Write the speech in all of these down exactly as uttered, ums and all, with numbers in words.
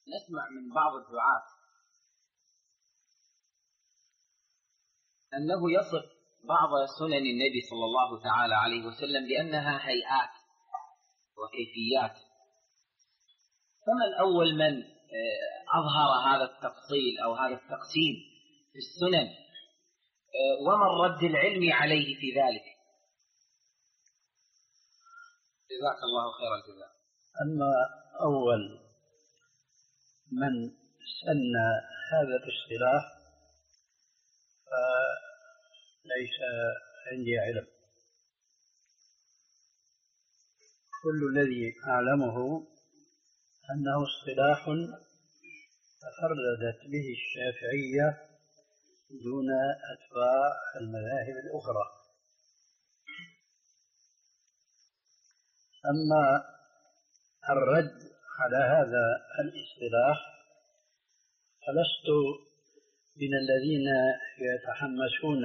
نسمع من بعض الدعاة أنه يصف بعض سنن النبي صلى الله تعالى عليه وسلم بأنها هيئات وكيفيات. فمن أول من أظهر هذا التفصيل أو هذا التقسيم في السنن، وما الرد العلمي عليه في ذلك؟ جزاك الله خير الجزاء. أما أول من سن هذا الاصطلاح فليس عندي علم. كل الذي أعلمه أنه اصطلاح تفردت به الشافعية دون أتباع المذاهب الأخرى. أما الرد على هذا الاصطلاح فلست من الذين يتحمسون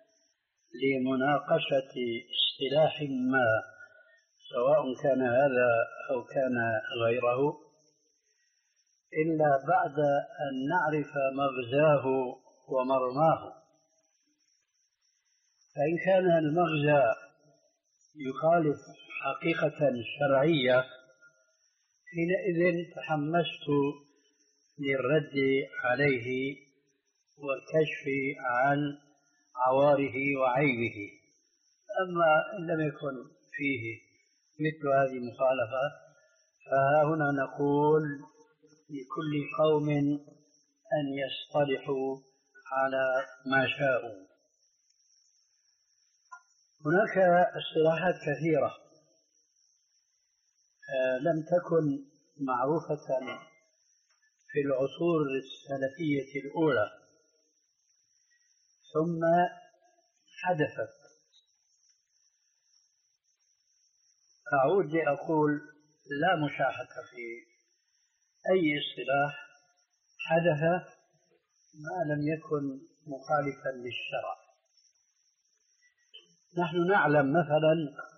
لمناقشة اصطلاح ما، سواء كان هذا أو كان غيره، إلا بعد أن نعرف مغزاه ومرماه. فإن كان المغزى يخالف حقيقة شرعية حينئذ تحمست للرد عليه والكشف عن عواره وعيبه. أما إن لم يكن فيه مثل هذه المخالفة فها هنا نقول لكل قوم أن يصطلحوا على ما شاءوا. هناك اصطلاحات كثيرة لم تكن معروفة في العصور السلفية الأولى ثم حدثت. أعود لأقول لا مشاحة في أي اصطلاح حدث ما لم يكن مخالفا للشرع. نحن نعلم مثلا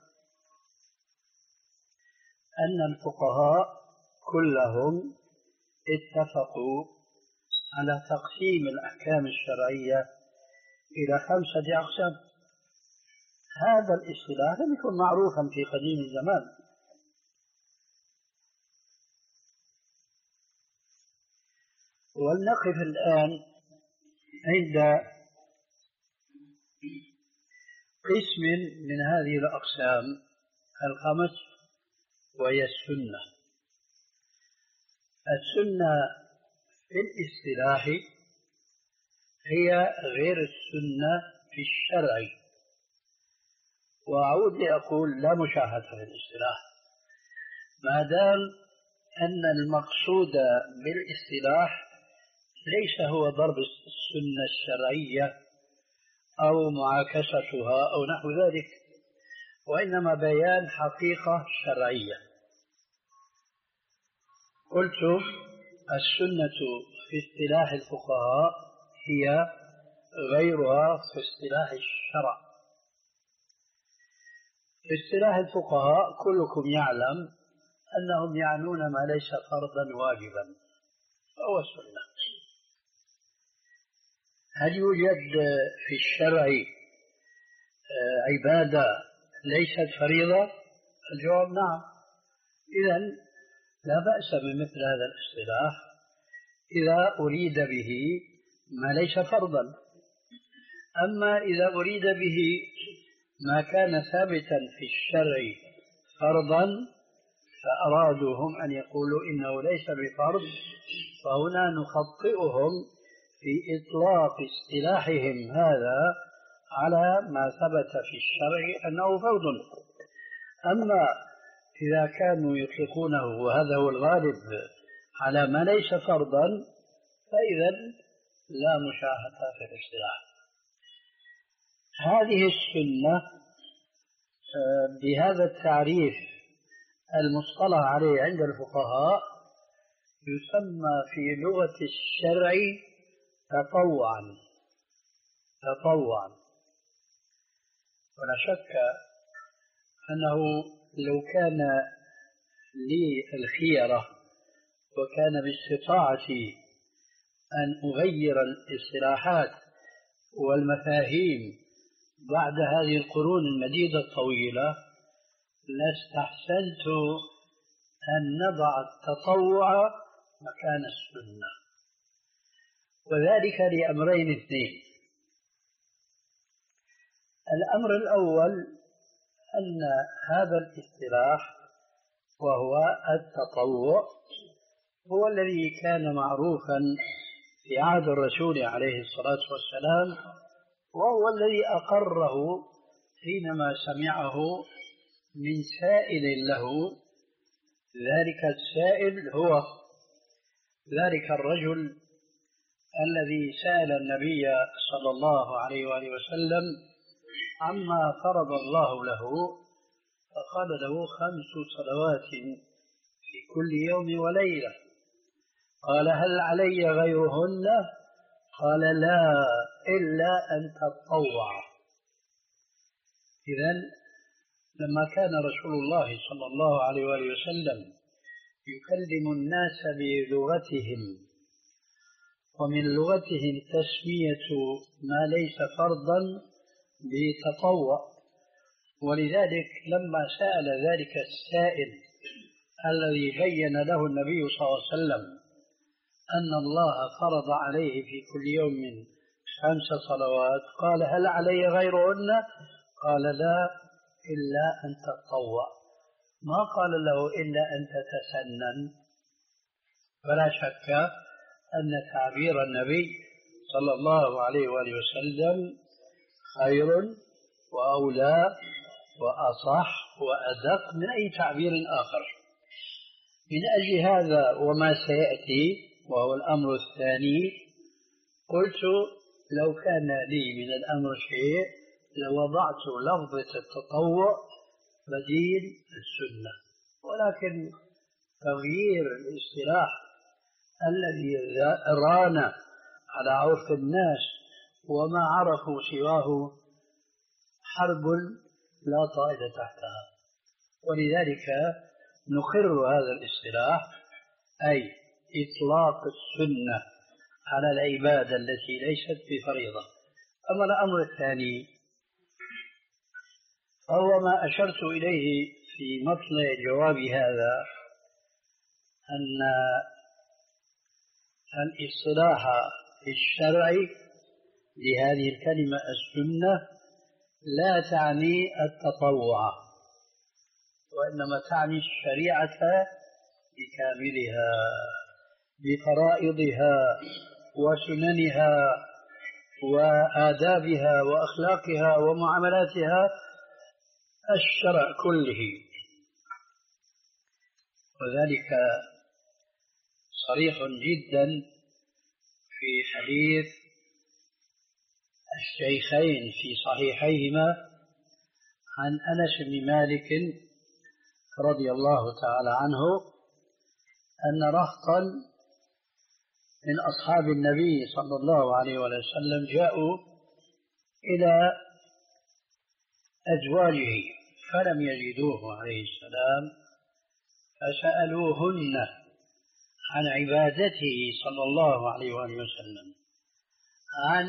أن الفقهاء كلهم اتفقوا على تقسيم الأحكام الشرعية إلى خمسة أقسام. هذا الاصطلاح لم يكن معروفا في قديم الزمان. ولنقف الآن عند قسم من هذه الأقسام الخمس، وهي السنة. السنة في الاصطلاح هي غير السنة في الشرع. وأعود لأقول لا مشاحة في الاصطلاح ما دام أن المقصود بالاصطلاح ليس هو ضرب السنة الشرعية أو معاكستها أو نحو ذلك، وإنما بيان حقيقة شرعية. قلت السنة في اصطلاح الفقهاء هي غيرها في اصطلاح الشرع. في اصطلاح الفقهاء كلكم يعلم أنهم يعنون ما ليس فرضا واجبا فهو السنة. هل يوجد في الشرع عبادة ليست فريضة؟ الجواب نعم. إذن لا بأس بمثل هذا الاصطلاح إذا أريد به ما ليس فرضا. أما إذا أريد به ما كان ثابتا في الشرع فرضا فأرادوا هم أن يقولوا إنه ليس بفرض، فهنا نخطئهم في إطلاق اصطلاحهم هذا على ما ثبت في الشرع أنه فرض. أما إذا كانوا يطلقونه وهذا هو الغالب على ما ليس فرضا فإذا لا مشاحة في الاصطلاح. هذه السنة بهذا التعريف المصطلح عليه عند الفقهاء يسمى في لغة الشرع تطوعا. تطوعا. ولا شك أنه لو كان لي الخيرة وكان باستطاعتي أن أغير الاصطلاحات والمفاهيم بعد هذه القرون المديدة الطويلة لاستحسنت أن نضع التطوع مكان السنة، وذلك لأمرين اثنين. الأمر الأول أن هذا الاصطلاح وهو التطوع هو الذي كان معروفا في عهد الرسول عليه الصلاة والسلام، وهو الذي أقره حينما سمعه من سائل له. ذلك السائل هو ذلك الرجل الذي سأل النبي صلى الله عليه وآله وسلم عما فرض الله له، فقال له خمس صلوات في كل يوم وليلة. قال هل علي غيرهن؟ قال لا إلا أن تتطوع. إذن لما كان رسول الله صلى الله عليه وآله وسلم يكلم الناس بلغتهم، ومن لغتهم تسمية ما ليس فرضا بتطوع، ولذلك لما سأل ذلك السائل الذي بين له النبي صلى الله عليه وسلم أن الله فرض عليه في كل يوم خمس صلوات، قال هل علي غيرهن؟ قال لا إلا أن تتطوع. ما قال له إلا أن تتسنن. فلا شك أن تعبير النبي صلى الله عليه وآله وسلم خير وأولى وأصح وأدق من أي تعبير آخر. من أجل هذا وما سيأتي وهو الأمر الثاني، قلت لو كان لي من الأمر شيء لوضعت لفظة التطوع بديل السنة، ولكن تغيير الاصطلاح الذي ران على عرف الناس وما عرفوا سواه حرب لا طائل تحتها، ولذلك نقر هذا الاصطلاح، أي إطلاق السنة على العبادة التي ليست بفريضة. أما الأمر الثاني فهو ما أشرت إليه في مطلع جواب هذا، أن الاصطلاح في الشرع لهذه الكلمة السنة لا تعني التطوع، وإنما تعني الشريعة بكاملها بفرائضها وسننها وآدابها وأخلاقها ومعاملاتها، الشرع كله. وذلك صريح جدا في حديث الشيخين في صحيحيهما عن أنس بن مالك رضي الله تعالى عنه أن رهطا من أصحاب النبي صلى الله عليه وسلم جاءوا إلى أزواجه فلم يجدوه عليه السلام، فسألوهن عن عبادته صلى الله عليه وسلم، عن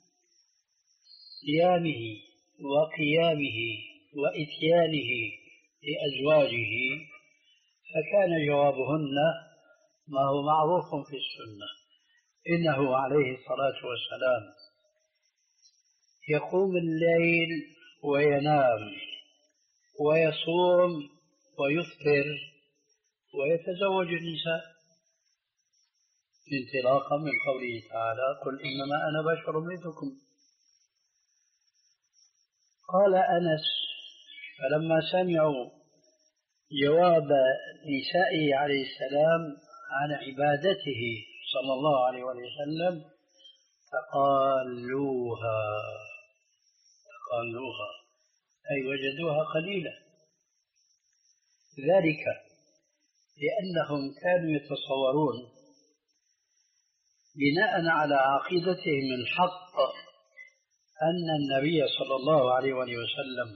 صيامه وقيامه وإتيانه لأزواجه، فكان جوابهن ما هو معروف في السنة: إنه عليه الصلاة والسلام يقوم الليل وينام ويصوم ويفطر ويتزوج النساء، انطلاقا من قوله تعالى: قل إنما أنا بشر مثلكم. قال أنس: فلما سمعوا جواب نسائه عليه السلام عن عبادته صلى الله عليه وسلم فقالوها فقالوها أي وجدوها قليلة، ذلك لأنهم كانوا يتصورون بناء على عقيدتهم الحق أن النبي صلى الله عليه وسلم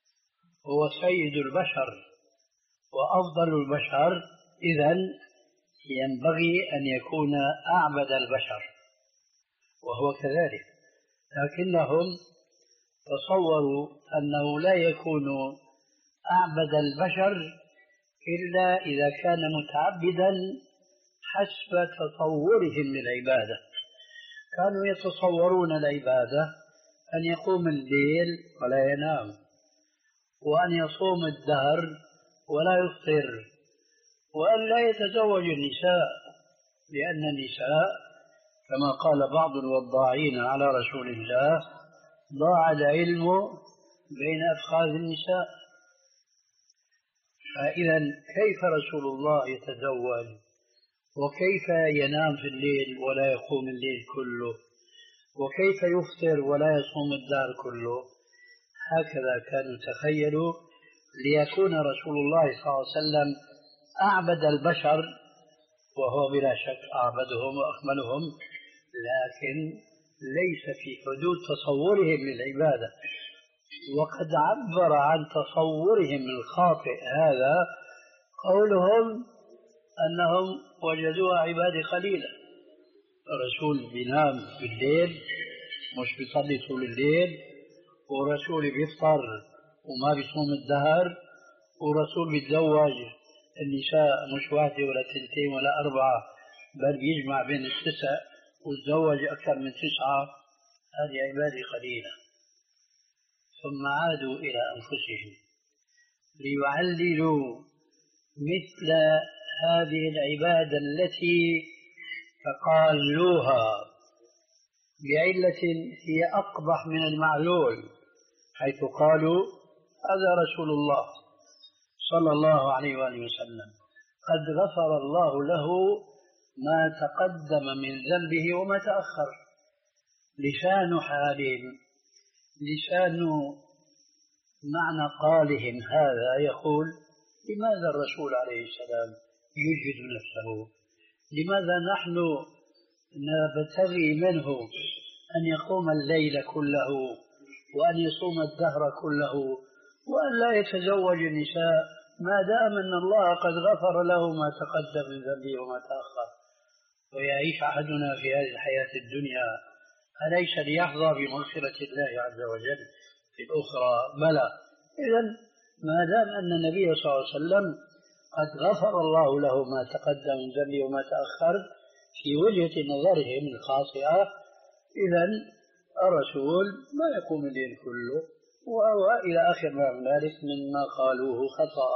هو سيد البشر وأفضل البشر، إذن ينبغي أن يكون أعبد البشر، وهو كذلك، لكنهم تصوروا أنه لا يكون أعبد البشر إلا إذا كان متعبدا حسب تصورهم للعبادة. كانوا يتصورون العبادة أن يقوم الليل ولا ينام، وأن يصوم الدهر ولا يفطر، وأن لا يتزوج النساء، لأن النساء كما قال بعض الوضاعين على رسول الله ضاع العلم بين أفخاذ النساء. فإذا كيف رسول الله يتزوج وكيف ينام في الليل ولا يقوم الليل كله، وكيف يفطر ولا يصوم الدهر كله؟ هكذا كانوا تخيلوا ليكون رسول الله صلى الله عليه وسلم أعبد البشر، وهو بلا شك أعبدهم وأكملهم، لكن ليس في حدود تصورهم للعبادة. وقد عبر عن تصورهم الخاطئ هذا قولهم أنهم وجدوها عبادة قليلة. الرسول بينام بالليل، مش بيصلي طول الليل، ورسول بيفطر وما بيصوم الدهر، ورسول بيتزوج النساء مش واحدة ولا تنتين ولا أربعة، بل بيجمع بين التسع وتزوج أكثر من تسعة. هذه عبادة قليلة. ثم عادوا إلى أنفسهم ليعللوا مثل هذه العبادة التي تقالوها بعلة هي أقبح من المعلول، حيث قالوا هذا رسول الله صلى الله عليه وآله وسلم قد غفر الله له ما تقدم من ذنبه وما تأخر. لسان حالهم، لسان معنى قالهم هذا يقول لماذا الرسول عليه السلام يجهد نفسه؟ لماذا نحن نبتغي منه أن يقوم الليل كله وأن يصوم الدهر كله وأن لا يتزوج النساء ما دام أن الله قد غفر له ما تقدم من ذنبه وما تأخر؟ ويعيش أحدنا في هذه الحياة الدنيا أليس ليحظى بمغفرة الله عز وجل في الأخرى؟ بلى. إذن ما دام أن النبي صلى الله عليه وسلم قد غفر الله له ما تقدم من ذنبه وما تأخر في وجهة نظرهم الخاطئة، إذن الرسول ما يقوم الليل كله، وإلى آخر ما من ذلك مما قالوه خطأ.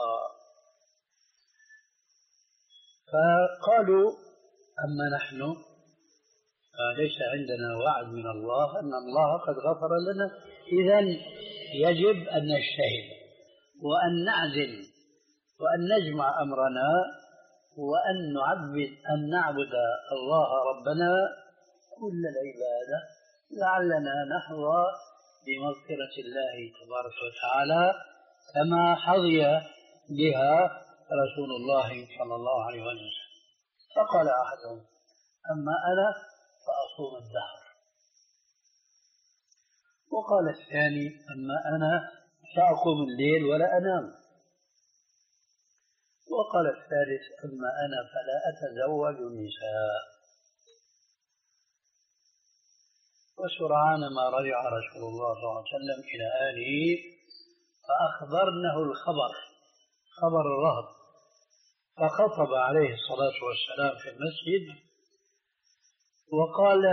فقالوا أما نحن ليس عندنا وعد من الله أن الله قد غفر لنا، إذن يجب أن نجتهد وأن نعزل وأن نجمع أمرنا وأن نعبد أن نعبد الله ربنا كل العبادة لعلنا نحظى بمغفرة الله تبارك وتعالى كما حظي بها رسول الله صلى الله عليه وسلم. فقال أحدهم أما أنا فأصوم الدهر، وقال الثاني أما أنا فأقوم الليل ولا أنام، وقال الثالث أما أنا فلا أتزوج النساء. وسرعان ما رجع رسول الله صلى الله عليه وسلم إلى آله فأخبرنه الخبر، خبر الرهب، فخطب عليه الصلاة والسلام في المسجد وقال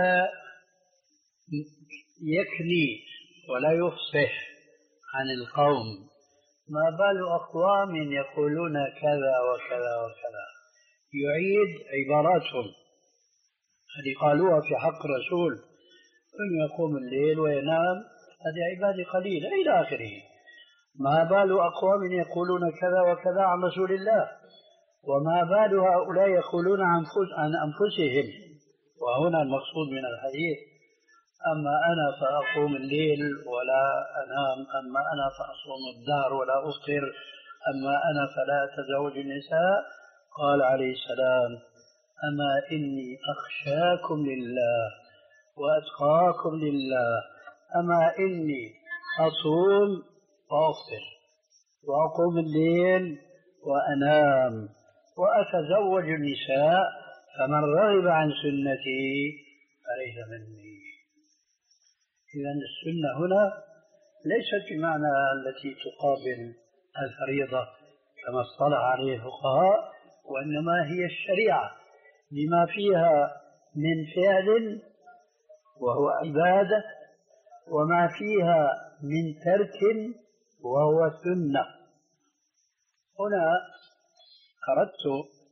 يكني ولا يفصح عن القوم ما بال أقوام يقولون كذا وكذا وكذا، يعيد عباراتهم التي قالوها في حق الرسول أن يقوم الليل وينام هذه عبادة قليلة إلى آخره. ما بال أقوام يقولون كذا وكذا عن رسول الله، وما بال هؤلاء يقولون عن أنفسهم. وهنا المقصود من الحديث أما أنا فأقوم الليل ولا أنام، أما أنا فأصوم الدهر ولا أفطر، أما أنا فلا أتزوج النساء. قال عليه السلام أما إني أخشاكم لله وأتقاكم لله، أما إني أصوم وأفطر وأقوم الليل وأنام وأتزوج النساء، فمن رغب عن سنتي فليس مني. إذن السنة هنا ليست بمعنى التي تقابل الفريضة كما اصطلح عليه الفقهاء، وإنما هي الشريعة بما فيها من فعل وهو عبادة، وما فيها من ترك وهو سنة. هنا أردت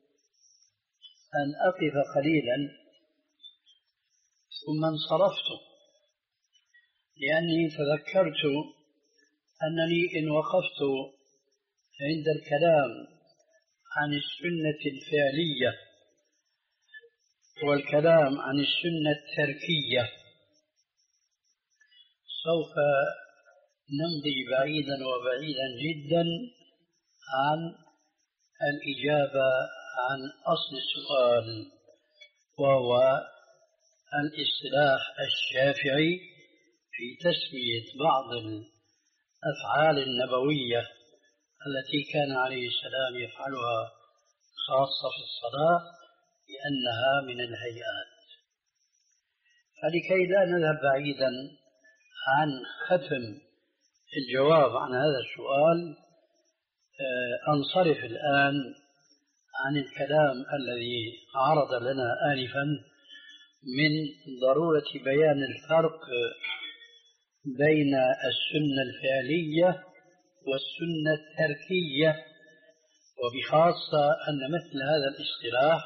أن أقف قليلا ثم انصرفت، لأني تذكرت أنني إن وقفت عند الكلام عن السنة الفعلية والكلام عن السنة التركية سوف نمضي بعيدا وبعيدا جدا عن الإجابة عن أصل السؤال، وهو الاصطلاح الشافعي في تسمية بعض الأفعال النبوية التي كان عليه السلام يفعلها خاصة في الصلاة لأنها من الهيئات. فلكي لا نذهب بعيدا عن ختم الجواب عن هذا السؤال، أنصرف الآن عن الكلام الذي عرض لنا آنفا من ضرورة بيان الفرق بين السنة الفعلية والسنة التركية، وبخاصة أن مثل هذا الاصطلاح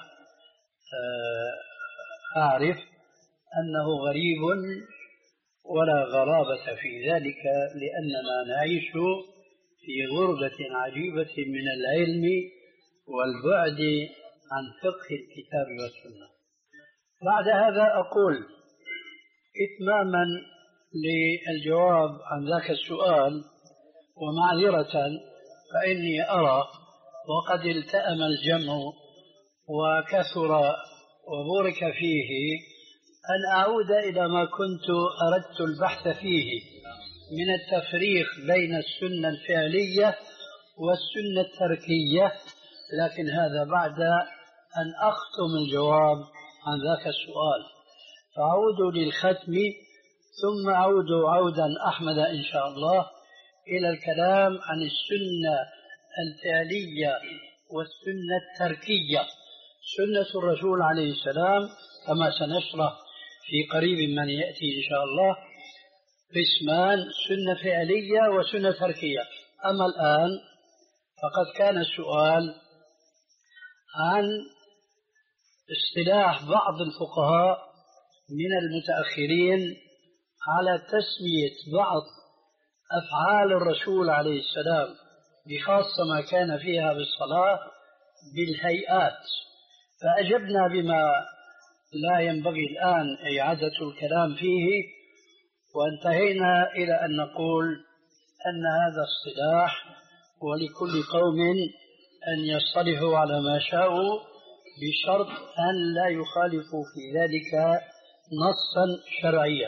أعرف أنه غريب ولا غرابة في ذلك، لأننا نعيش في غربة عجيبة من العلم والبعد عن فقه الكتاب والسنة. بعد هذا أقول إتماما للجواب عن ذاك السؤال ومعذرة، فإني أرى وقد التأم الجمع وكثر وبورك فيه أن أعود إلى ما كنت أردت البحث فيه من التفريق بين السنة الفعلية والسنة التركية، لكن هذا بعد أن أختم الجواب عن ذاك السؤال. فأعود للختم ثم أعود عودا أحمد إن شاء الله إلى الكلام عن السنة الفعلية والسنة التركية. سنة الرسول عليه السلام كما سنشرح في قريب من يأتي إن شاء الله قسمان: سنة فعلية وسنة تركية. أما الآن فقد كان السؤال عن اصطلاح بعض الفقهاء من المتأخرين على تسمية بعض أفعال الرسول عليه السلام بخاصة ما كان فيها بالصلاة بالهيئات، فأجبنا بما لا ينبغي الآن إعادة الكلام فيه، وانتهينا إلى أن نقول أن هذا اصطلاح ولكل قوم أن يصطلحوا على ما شاءوا بشرط أن لا يخالفوا في ذلك نصا شرعيا.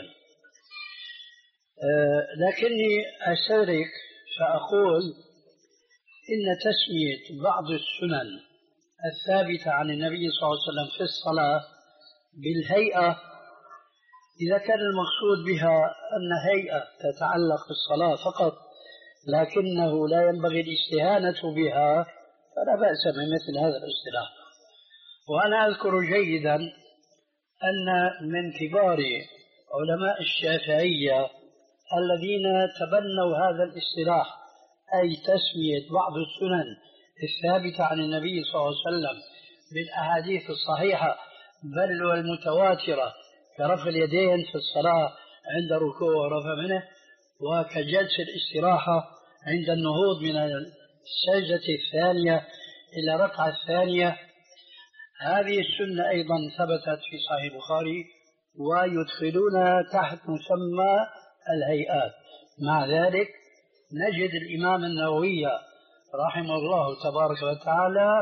أه لكني أشارك فأقول إن تسمية بعض السنن الثابتة عن النبي صلى الله عليه وسلم في الصلاة بالهيئة، إذا كان المقصود بها أن هيئة تتعلق بالصلاة فقط لكنه لا ينبغي الاستهانة بها فلا بأس بمثل هذا الاصطلاح. وأنا أذكر جيدا أن من كبار علماء الشافعية الذين تبنوا هذا الاصطلاح، أي تسمية بعض السنن الثابتة عن النبي صلى الله عليه وسلم بالأحاديث الصحيحة بل والمتواترة كرفع اليدين في الصلاة عند الركوع ورفع منه، وكجلس الاستراحة عند النهوض من السجدة الثانية إلى ركعة الثانية. هذه السنة أيضا ثبتت في صحيح البخاري ويدخلون تحت مسمى الهيئات. مع ذلك نجد الإمام النووي رحمه الله تبارك وتعالى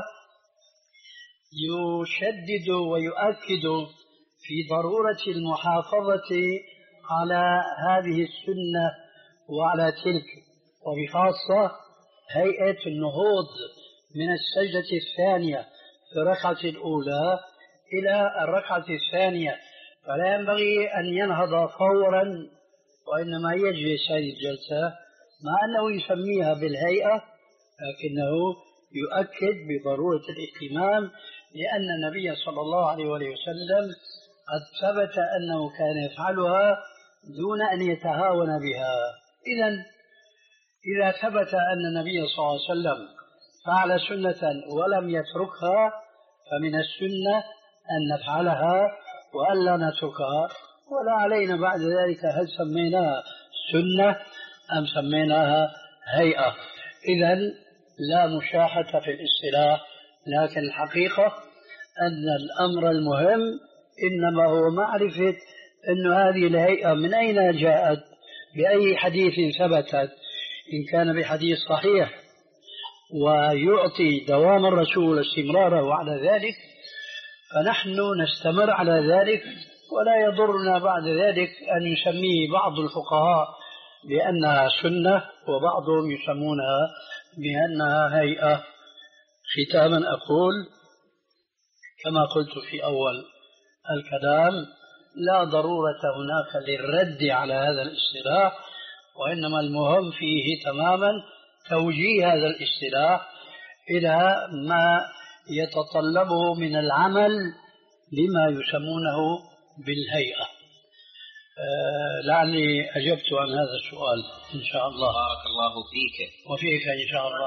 يشدد ويؤكد في ضرورة المحافظة على هذه السنة وعلى تلك، وبخاصة هيئة النهوض من السجدة الثانية في الركعة الأولى إلى الركعة الثانية، فلا ينبغي أن ينهض فورا، وإنما يجلس هذه الجلسة مع أنه يسميها بالهيئة، لكنه يؤكد بضرورة الاهتمام، لأن النبي صلى الله عليه وسلم قد ثبت أنه كان يفعلها دون أن يتهاون بها. إذن إذا ثبت أن النبي صلى الله عليه وسلم فعل سنة ولم يتركها، فمن السنة أن نفعلها وألا نتركها، ولا علينا بعد ذلك هل سميناها سنة أم سميناها هيئة. إذن لا مشاحة في الاصطلاح، لكن الحقيقة أن الأمر المهم إنما هو معرفة أن هذه الهيئة من أين جاءت، بأي حديث ثبتت، إن كان بحديث صحيح ويعطي دوام الرسول استمراره على ذلك فنحن نستمر على ذلك، ولا يضرنا بعد ذلك أن يسميه بعض الفقهاء بأنها سنة وبعضهم يسمونها بأنها هيئة. ختاما أقول كما قلت في أول الكلام، لا ضرورة هناك للرد على هذا الاصطلاح، وإنما المهم فيه تماما توجيه هذا الاصطلاح إلى ما يتطلبه من العمل لما يسمونه بالهيئة. أه لعلي أجبت عن هذا السؤال إن شاء الله. بارك الله فيك وفيك إن شاء الله.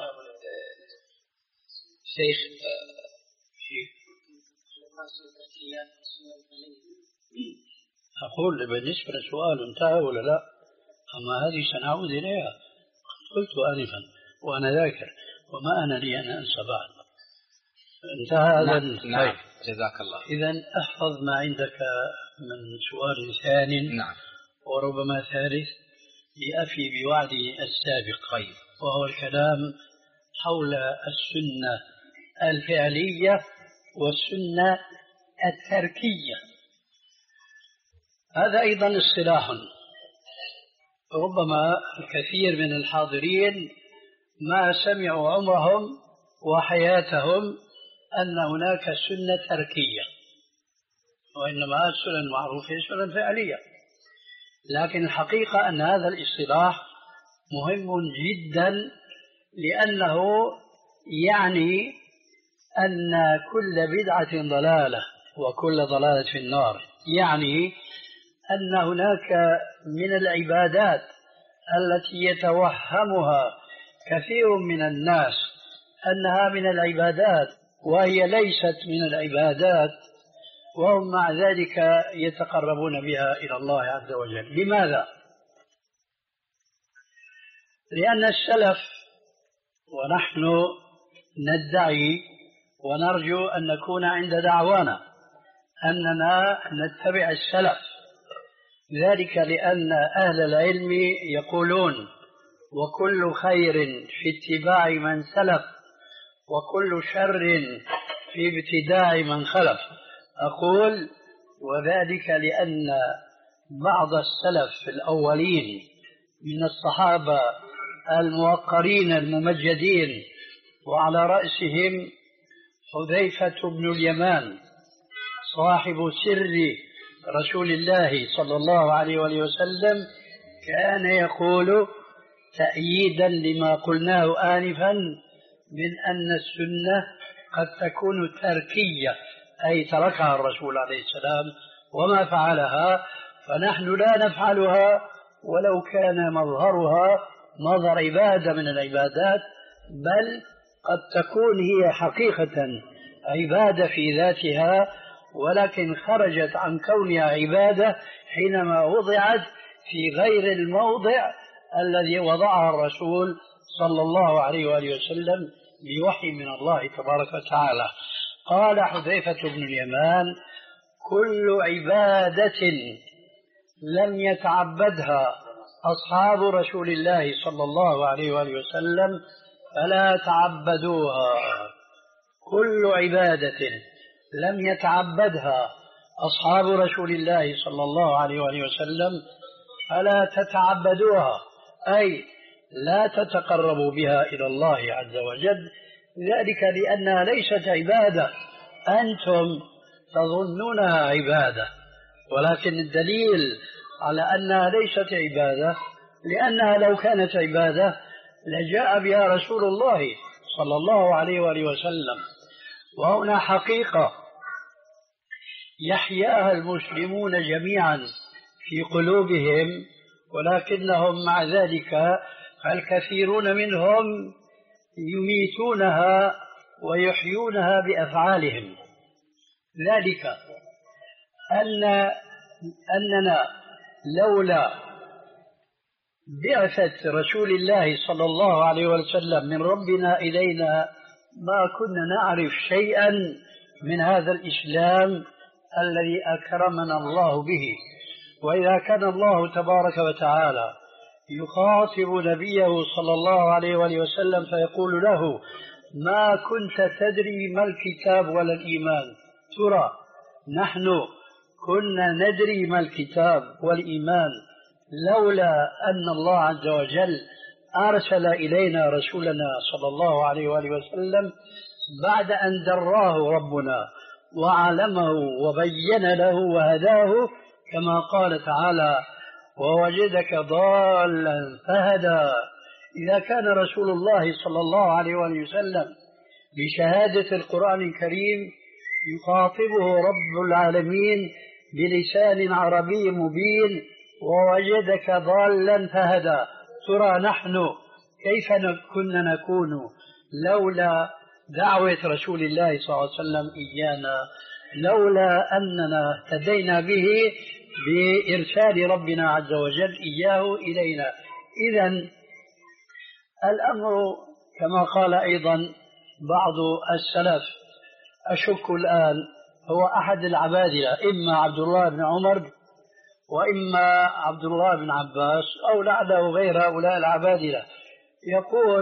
شيخ أقول بالنسبة للسؤال انتهى ولا لا؟ أما هذه سنعود إليها، قلت آنفا وأنا ذاكر وما أنا لي أن أنسى بعد. انتهى هذا. نعم. نعم. جزاك الله. إذن احفظ ما عندك من سؤال ثانٍ. نعم. وربما ثالث لأفي بوعدي السابق. طيب. وهو الكلام حول السنة الفعلية والسنة التركية. هذا أيضا اصطلاح ربما الكثير من الحاضرين ما سمعوا عمرهم وحياتهم أن هناك سنة تركية، وإنما السنة المعروفة سنة فعلية. لكن الحقيقة أن هذا الاصطلاح مهم جدا، لأنه يعني أن كل بدعة ضلالة وكل ضلالة في النار، يعني أن هناك من العبادات التي يتوهمها كثير من الناس أنها من العبادات وهي ليست من العبادات، وهم مع ذلك يتقربون بها إلى الله عز وجل. لماذا؟ لأن السلف، ونحن ندعي ونرجو أن نكون عند دعوانا أننا نتبع السلف، ذلك لأن أهل العلم يقولون وكل خير في اتباع من سلف وكل شر في ابتداع من خلف. أقول وذلك لأن بعض السلف الأولين من الصحابة الموقرين الممجدين وعلى رأسهم حذيفة بن اليمان صاحب سر رسول الله صلى الله عليه وسلم كان يقول تأييدا لما قلناه آنفا من أن السنة قد تكون تركية، أي تركها الرسول عليه السلام وما فعلها، فنحن لا نفعلها ولو كان مظهرها مظهر عبادة من العبادات، بل قد تكون هي حقيقة عبادة في ذاتها، ولكن خرجت عن كونها عبادة حينما وضعت في غير الموضع الذي وضعها الرسول صلى الله عليه وآله وسلم بوحي من الله تبارك وتعالى. قال حذيفة بن اليمان كل عبادة لم يتعبدها أصحاب رسول الله صلى الله عليه وآله وسلم فلا تعبدوها. كل عبادة لم يتعبدها أصحاب رسول الله صلى الله عليه وآله وسلم فلا تتعبدوها، أي لا تتقربوا بها إلى الله عز وجل، ذلك لأنها ليست عبادة أنتم تظنونها عبادة، ولكن الدليل على أنها ليست عبادة، لأنها لو كانت عبادة لجاء بها رسول الله صلى الله عليه وآله وسلم. وهنا حقيقة يحياها المسلمون جميعا في قلوبهم، ولكنهم مع ذلك الكثيرون منهم يميتونها ويحيونها بأفعالهم. ذلك أن أننا لولا بعثة رسول الله صلى الله عليه وسلم من ربنا إلينا ما كنا نعرف شيئا من هذا الإسلام الذي أكرمنا الله به. وإذا كان الله تبارك وتعالى يخاطب نبيه صلى الله عليه وآله وسلم فيقول له: ما كنت تدري ما الكتاب ولا الإيمان. ترى نحن كنا ندري ما الكتاب والإيمان لولا أن الله عز وجل أرسل إلينا رسولنا صلى الله عليه وآله وسلم بعد أن دراه ربنا وعلمه وبين له وهداه، كما قال تعالى: ووجدك ضالا فهدى. إذا كان رسول الله صلى الله عليه وآله وسلم بشهادة القرآن الكريم يخاطبه رب العالمين بلسان عربي مبين: ووجدك ضالا فهدى، ترى نحن كيف كنا نكون لولا دعوة رسول الله صلى الله عليه وسلم إيانا، لولا أننا اهتدينا به بإرسال ربنا عز وجل إياه إلينا. إذن الأمر كما قال أيضا بعض السلف، أشك الآن هو أحد العبادلة، إما عبد الله بن عمر وإما عبد الله بن عباس أو لعله غير هؤلاء العبادلة، يقول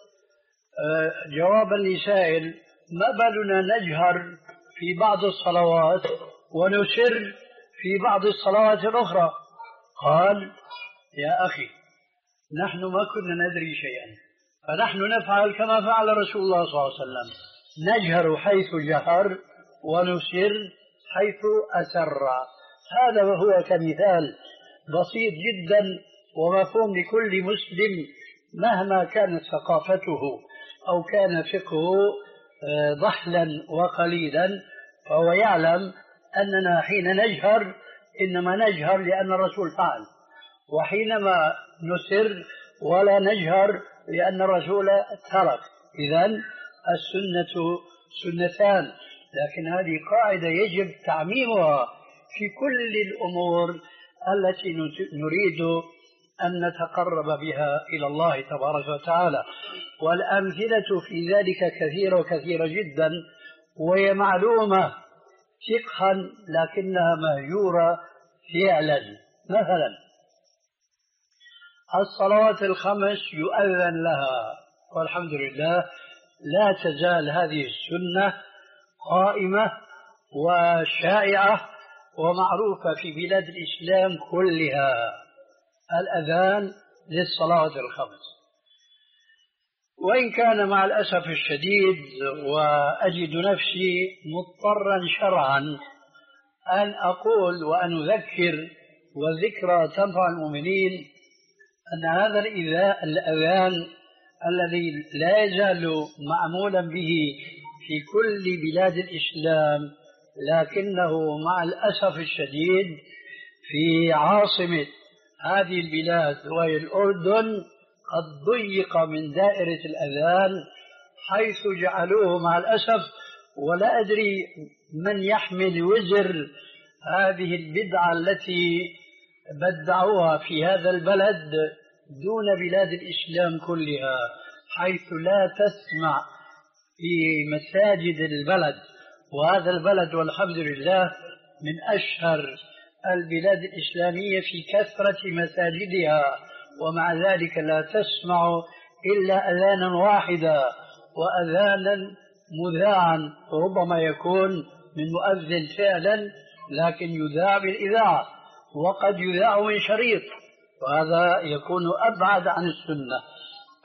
جوابا لسائل: ما بالنا نجهر في بعض الصلوات ونسر في بعض الصلوات الأخرى؟ قال: يا أخي، نحن ما كنا ندري شيئا، فنحن نفعل كما فعل رسول الله صلى الله عليه وسلم، نجهر حيث جهر ونسر حيث أسر. هذا هو كمثال بسيط جدا ومفهوم لكل مسلم مهما كانت ثقافته أو كان فقهه ضحلا وقليلا، فهو يعلم أننا حين نجهر إنما نجهر لأن الرسول فعل، وحينما نسر ولا نجهر لأن الرسول ترك. إذن السنة سنتان، لكن هذه قاعدة يجب تعميمها في كل الأمور التي نريد أن نتقرب بها إلى الله تبارك وتعالى. والأمثلة في ذلك كثيرة وكثيرة جدا، وهي معلومة فقها لكنها مهجورة فعلا. مثلا الصلوات الخمس يؤذن لها، والحمد لله لا تزال هذه السنة قائمة وشائعة ومعروفة في بلاد الإسلام كلها، الأذان للصلوات الخمس. وإن كان مع الأسف الشديد وأجد نفسي مضطرا شرعا أن أقول وأن أذكر، والذكرى تنفع المؤمنين، أن هذا الأذان الذي لا يزال معمولا به في كل بلاد الإسلام، لكنه مع الأسف الشديد في عاصمة هذه البلاد وهي الأردن قد ضيق من دائرة الأذان، حيث جعلوه مع الأسف، ولا أدري من يحمل وزر هذه البدعة التي بدعوها في هذا البلد دون بلاد الإسلام كلها، حيث لا تسمع في مساجد البلد، وهذا البلد والحمد لله من أشهر البلاد الإسلامية في كثرة مساجدها، ومع ذلك لا تسمع إلا أذانا واحدا، وأذانا مذاعا ربما يكون من مؤذن فعلا لكن يذاع بالإذاعة، وقد يذاع من شريط، وهذا يكون أبعد عن السنة.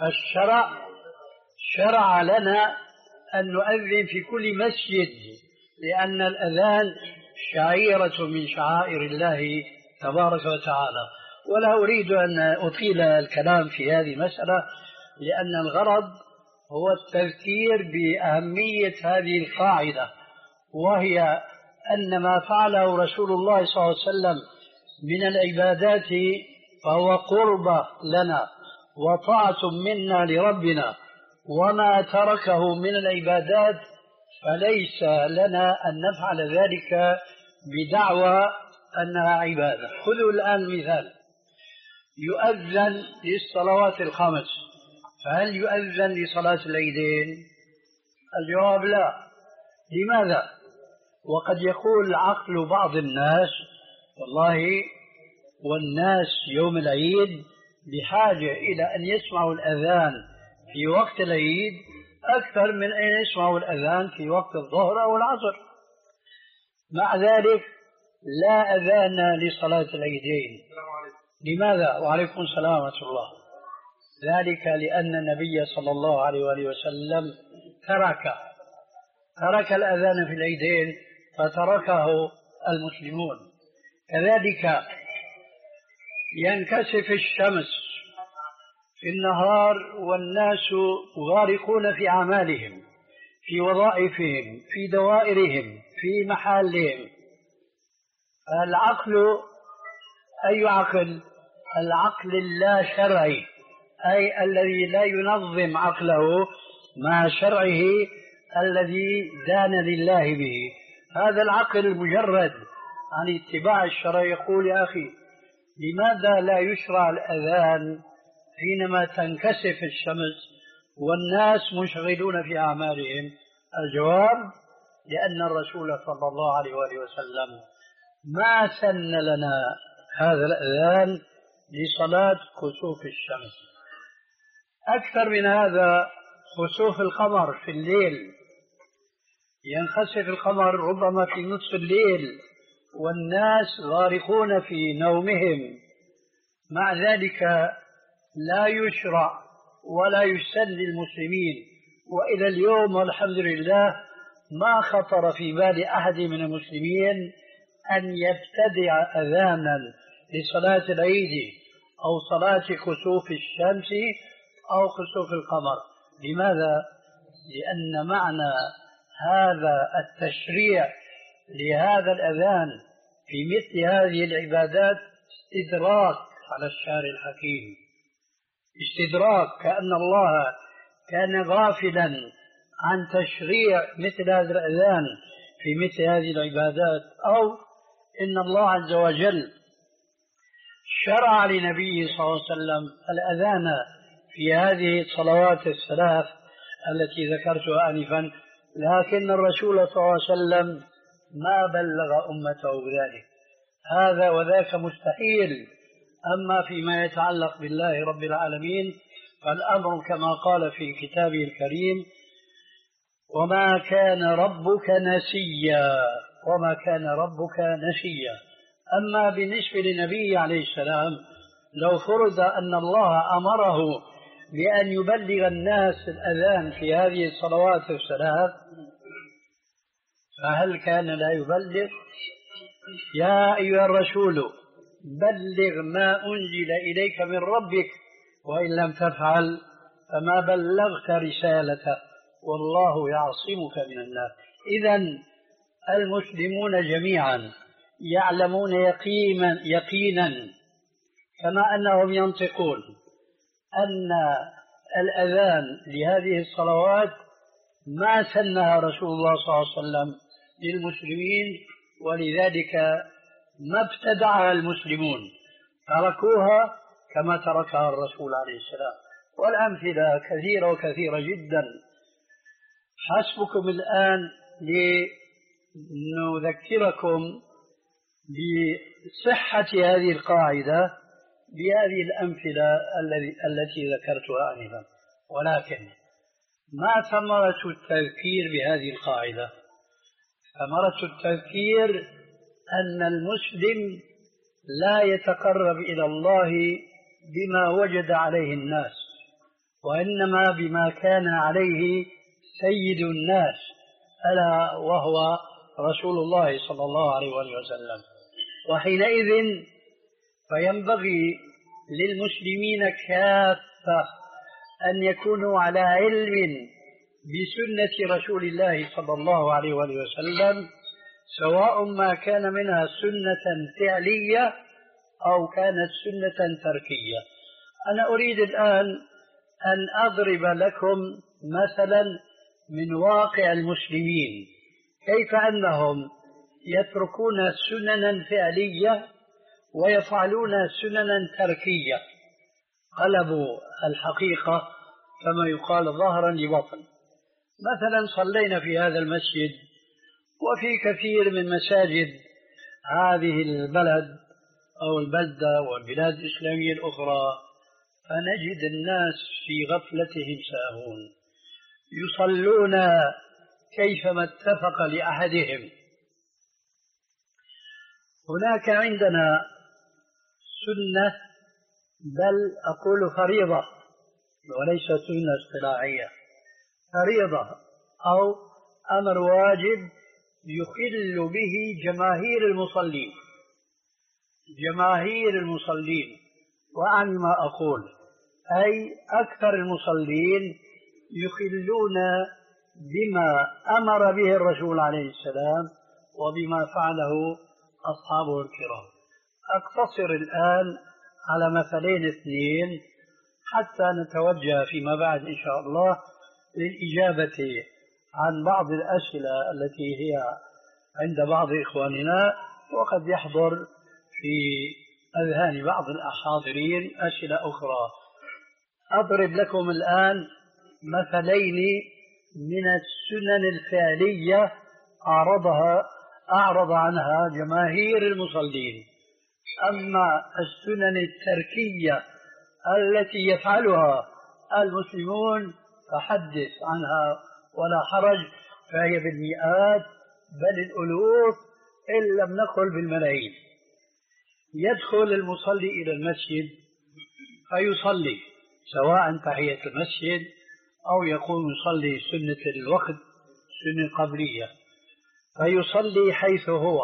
الشرع شرع لنا أن نؤذن في كل مسجد لأن الأذان شعيرة من شعائر الله تبارك وتعالى. ولا أريد أن أطيل الكلام في هذه المسألة، لأن الغرض هو التذكير بأهمية هذه القاعدة، وهي أن ما فعله رسول الله صلى الله عليه وسلم من العبادات فهو قربة لنا وطاعة منا لربنا، وما تركه من العبادات فليس لنا أن نفعل ذلك بدعوى أنها عبادة. خذوا الآن مثال: يؤذن للصلوات الخمس، فهل يؤذن لصلاة العيدين؟ الجواب لا. لماذا؟ وقد يقول عقل بعض الناس: والله والناس يوم العيد بحاجة إلى أن يسمعوا الأذان في وقت العيد أكثر من أن يسمعوا الأذان في وقت الظهر أو العصر. مع ذلك لا أذان لصلاة العيدين. لماذا؟ وعليكم السلام ورحمة الله. ذلك لأن النبي صلى الله عليه وآله وسلم ترك ترك الأذان في العيدين فتركه المسلمون. كذلك ينكسف الشمس في النهار والناس غارقون في أعمالهم، في وظائفهم، في دوائرهم، في محلهم. العقل أي عقل؟ العقل اللا شرعي، أي الذي لا ينظم عقله مع شرعه الذي دان لله به. هذا العقل المجرد عن اتباع الشرع يقول: يا أخي، لماذا لا يشرع الأذان حينما تنكسف الشمس والناس مشغلون في أعمالهم؟ الجواب: لأن الرسول صلى الله عليه وآله وسلم ما سن لنا هذا الأذان لصلاة كسوف الشمس. أكثر من هذا، خسوف القمر في الليل، ينخسف القمر ربما في نصف الليل والناس غارقون في نومهم، مع ذلك لا يشرع ولا يسن للمسلمين. وإلى اليوم والحمد لله ما خطر في بال أحد من المسلمين أن يبتدع أذانا لصلاة العيد أو صلاة كسوف الشمس أو كسوف القمر. لماذا؟ لأن معنى هذا التشريع لهذا الأذان في مثل هذه العبادات استدراك على الشارع الحكيم، استدراك، كأن الله كان غافلا عن تشريع مثل هذا الأذان في مثل هذه العبادات، أو إن الله عز وجل شرع لنبيه صلى الله عليه وسلم الأذان في هذه الصلوات الثلاث التي ذكرتها آنفا، لكن الرسول صلى الله عليه وسلم ما بلغ أمته بذلك. هذا وذاك مستحيل. أما فيما يتعلق بالله رب العالمين فالأمر كما قال في كتابه الكريم: وما كان ربك نسيا، وما كان ربك نسيا. أما بالنسبة للنبي عليه السلام، لو فرض أن الله أمره بأن يبلغ الناس الأذان في هذه الصلوات الثلاث فهل كان لا يبلغ؟ يا أيها الرسول بلغ ما أنزل إليك من ربك وإن لم تفعل فما بلغت رسالته والله يعصمك من الناس. إذن المسلمون جميعا يعلمون يقينا, يقينا كما أنهم ينطقون أن الأذان لهذه الصلوات ما سنها رسول الله صلى الله عليه وسلم للمسلمين، ولذلك ما ابتدعها المسلمون، تركوها كما تركها الرسول عليه السلام. والأمثلة كثيرة وكثيرة جدا. حسبكم الآن لنذكركم بصحة هذه القاعدة بهذه الأمثلة التي ذكرتها آنفا. ولكن ما ثمرة التذكير بهذه القاعدة؟ ثمرة التذكير أن المسلم لا يتقرب إلى الله بما وجد عليه الناس، وإنما بما كان عليه سيد الناس، ألا وهو رسول الله صلى الله عليه وسلم. وحينئذ فينبغي للمسلمين كافة أن يكونوا على علم بسنة رسول الله صلى الله عليه وسلم، سواء ما كان منها سنة فعلية أو كانت سنة تركية. أنا أريد الآن أن أضرب لكم مثلا من واقع المسلمين، كيف أنهم يتركون سننا فعلية ويفعلون سننا تركية، قلبوا الحقيقة كما يقال ظهرا لبطن. مثلا صلينا في هذا المسجد وفي كثير من مساجد هذه البلد أو البلدة والبلاد الإسلامية الأخرى، فنجد الناس في غفلتهم ساهون يصلون كيفما اتفق لأحدهم. هناك عندنا سنة، بل أقول فريضة وليس سنة اصطلاحية، فريضة أو أمر واجب يخل به جماهير المصلين. جماهير المصلين، وأعني ما أقول، أي أكثر المصلين يخلون بما أمر به الرسول عليه السلام وبما فعله أصحابه الكرام. أقتصر الآن على مثلين اثنين حتى نتوجه فيما بعد إن شاء الله للإجابة عن بعض الأسئلة التي هي عند بعض إخواننا وقد يحضر في أذهان بعض الحاضرين أسئلة أخرى. أضرب لكم الآن مثلين من السنن الفعلية أعرضها أعرض عنها جماهير المصلين. أما السنن التركية التي يفعلها المسلمون فحدث عنها ولا حرج، فهي بالمئات بل الألوف إن لم نقل بالملايين. يدخل المصلي إلى المسجد فيصلي سواء تحية المسجد أو يقوم يصلي سنة الوقت، سنة قبلية، فيصلي حيث هو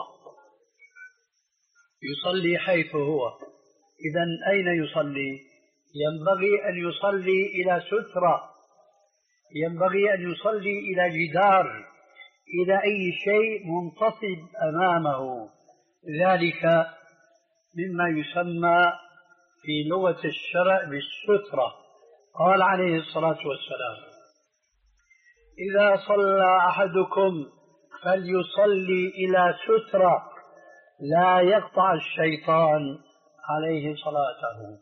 يصلي حيث هو إذن أين يصلي؟ ينبغي أن يصلي إلى سترة، ينبغي أن يصلي إلى جدار، إلى أي شيء منتصب أمامه، ذلك مما يسمى في لغة الشرع بالسترة. قال عليه الصلاة والسلام: إذا صلى أحدكم فليصلي إلى سترة لا يقطع الشيطان عليه صلاته.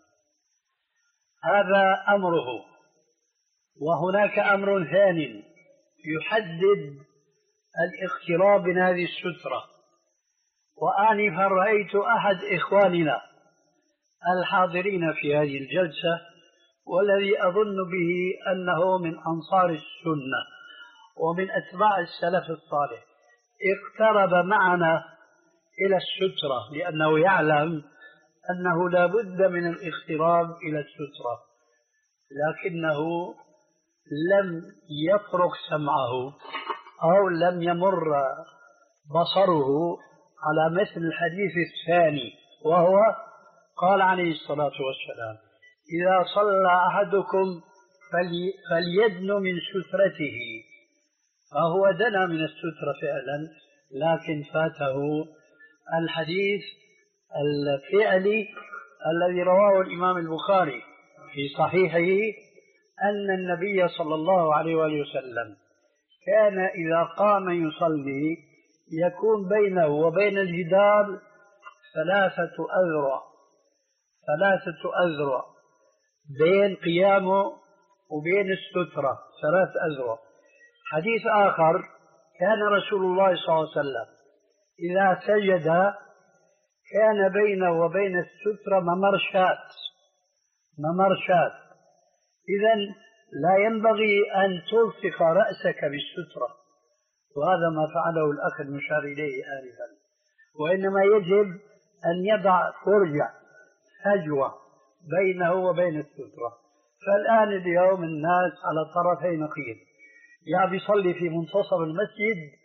هذا أمره. وهناك أمر ثاني يحدد الاقتراب من هذه السترة. وآنفا رأيت أحد إخواننا الحاضرين في هذه الجلسة والذي أظن به أنه من أنصار السنة ومن أتباع السلف الصالح اقترب معنا إلى السترة، لأنه يعلم أنه لا بد من الاقتراب إلى السترة، لكنه لم يطرق سمعه أو لم يمر بصره على مثل الحديث الثاني، وهو قال عليه الصلاة والسلام: إذا صلى أحدكم فلي فليدن من سترته. فهو دنا من السترة فعلا، لكن فاته الحديث الفعلي الذي رواه الإمام البخاري في صحيحه أن النبي صلى الله عليه وسلم كان إذا قام يصلي يكون بينه وبين الجدار ثلاثة أذرع ثلاثة أذرع بين قيامه وبين السترة، ثلاث أذرع. حديث آخر: كان رسول الله صلى الله عليه وسلم إذا سجد كان بينه وبين السترة ممرشات ممرشات إذن لا ينبغي أن تلصق رأسك بالسترة، وهذا ما فعله الأخ المشار إليه آنفا، وإنما يجب أن يضع فرجة فجوة بينه وبين السترة. فالآن اليوم الناس على طرفي نقيض، يا بيصلي في منتصف المسجد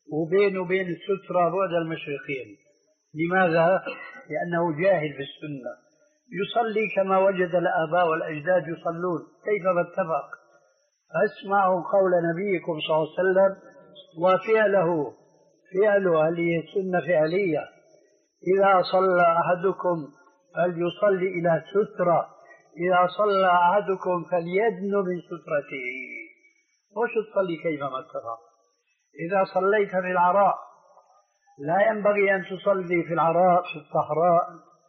وبينه وبين السترة بعد المشرقين. لماذا؟ لأنه جاهل بالسنة، يصلي كما وجد الآباء والأجداد يصلون كيفما اتفق. فاسمعوا قول نبيكم صلى الله عليه وسلم وفعله، فعله هذه سنة فعلية. إذا صلى أحدكم فليصلي إلى سترة، إذا صلى أحدكم فليدن من سترته. وش تصلي كيفما اتفق؟ إذا صليت في العراء لا ينبغي أن تصلي في العراء في الصحراء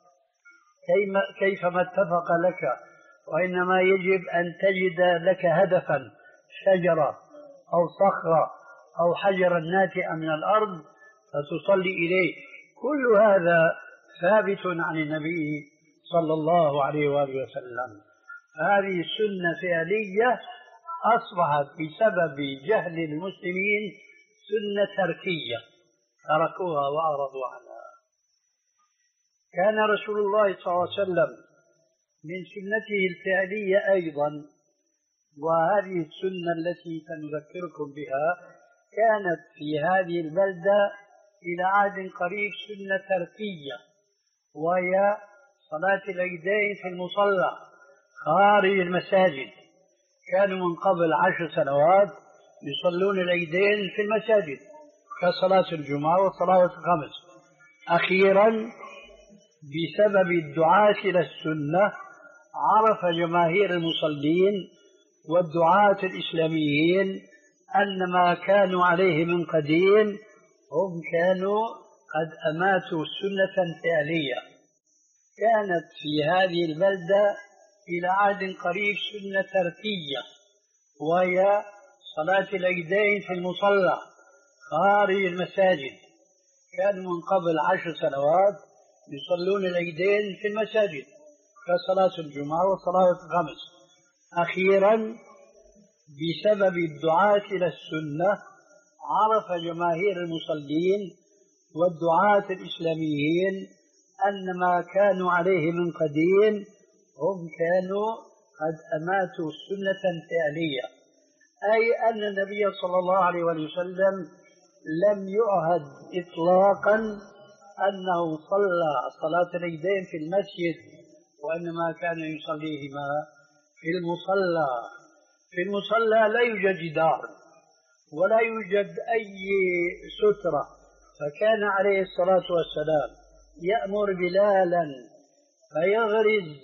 كيفما اتفق لك، وإنما يجب أن تجد لك هدفا، شجرة أو صخرة أو حجرا ناتئا من الأرض فتصلي إليه. كل هذا ثابت عن النبي صلى الله عليه وآله وسلم. هذه سنة فعلية أصبحت بسبب جهل المسلمين سنة تركية، تركوها وأعرضوا عنها. كان رسول الله صلى الله عليه وسلم من سنته الفعلية أيضا، وهذه السنة التي سنذكركم بها كانت في هذه البلدة إلى عهد قريب سنة تركية، وهي صلاة العيدين في المصلى خارج المساجد. كانوا من قبل عشر سنوات يصلون العيدين في المساجد كصلاة الجمعة والصلوات الخمس. أخيرا بسبب الدعاة إلى السنة عرف جماهير المصلين والدعاة الإسلاميين أن ما كانوا عليه من قديم هم كانوا قد أماتوا سنة فعلية. كانت في هذه البلدة إلى عهد قريب سنة تركية، وهي صلاة العيدين في المصلى خارج المساجد. كانوا من قبل عشر سنوات يصلون العيدين في المساجد كصلاة الجمعة والصلوات الخمس. أخيرا بسبب الدعاة إلى السنة عرف جماهير المصلين والدعاة الإسلاميين أن ما كانوا عليه من قديم هم كانوا قد أماتوا سنة فعلية، أي أن النبي صلى الله عليه وسلم لم يعهد إطلاقا أنه صلى صلاة العيدين في المسجد، وإنما كان يصليهما في المصلى. في المصلى لا يوجد جدار ولا يوجد أي سترة، فكان عليه الصلاة والسلام يأمر بلالا فيغرز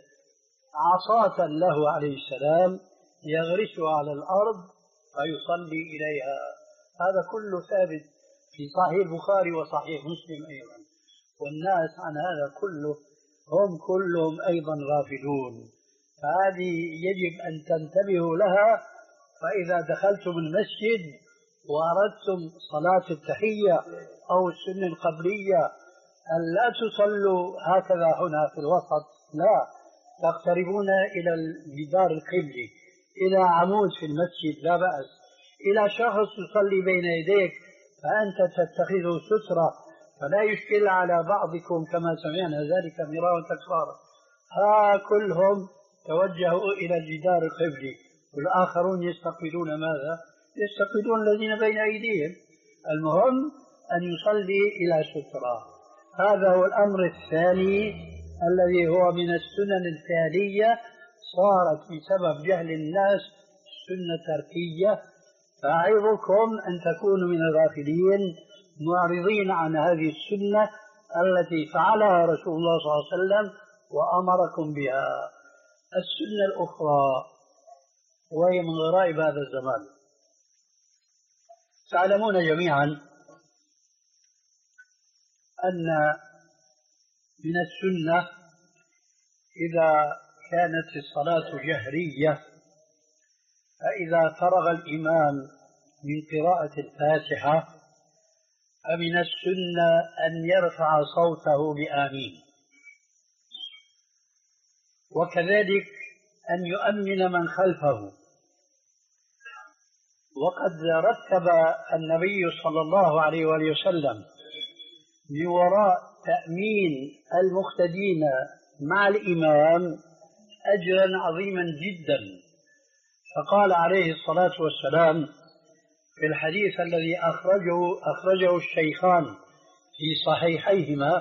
عصاة له عليه السلام يغرسها على الأرض فيصلي إليها. هذا كله ثابت في صحيح البخاري وصحيح مسلم أيضا، والناس عن هذا كله هم كلهم أيضا غافلون. فهذه يجب أن تنتبهوا لها. فإذا دخلتم المسجد وأردتم صلاة التحية أو السنة القبلية أن لا تصلوا هكذا هنا في الوسط، لا، تقتربون إلى الجدار القبلي، إلى عمود في المسجد لا بأس، إلى شخص يصلي بين يديك فأنت تتخذه سترة فلا يشكل على بعضكم كما سمعنا ذلك مرارا تكرارا. ها كلهم توجهوا إلى الجدار القبلي والآخرون يستقبلون ماذا؟ يستقبلون الذين بين أيديهم. المهم أن يصلي إلى سترة. هذا هو الأمر الثاني الذي هو من السنن الفعلية، صارت بسبب جهل الناس سنة تركية. فأعظكم أن تكونوا من الغافلين معرضين عن هذه السنة التي فعلها رسول الله صلى الله عليه وسلم وأمركم بها. السنة الأخرى وهي من غرائب هذا الزمان، تعلمون جميعا أن من السنة إذا كانت الصلاة جهرية فإذا فرغ الإمام من قراءة الفاتحة فمن السنة أن يرفع صوته بآمين، وكذلك أن يؤمن من خلفه. وقد رتب النبي صلى الله عليه وآله وسلم من وراء تأمين المقتدين مع الإمام أجرا عظيما جدا، فقال عليه الصلاة والسلام: في الحديث الذي أخرجه, أخرجه الشيخان في صحيحيهما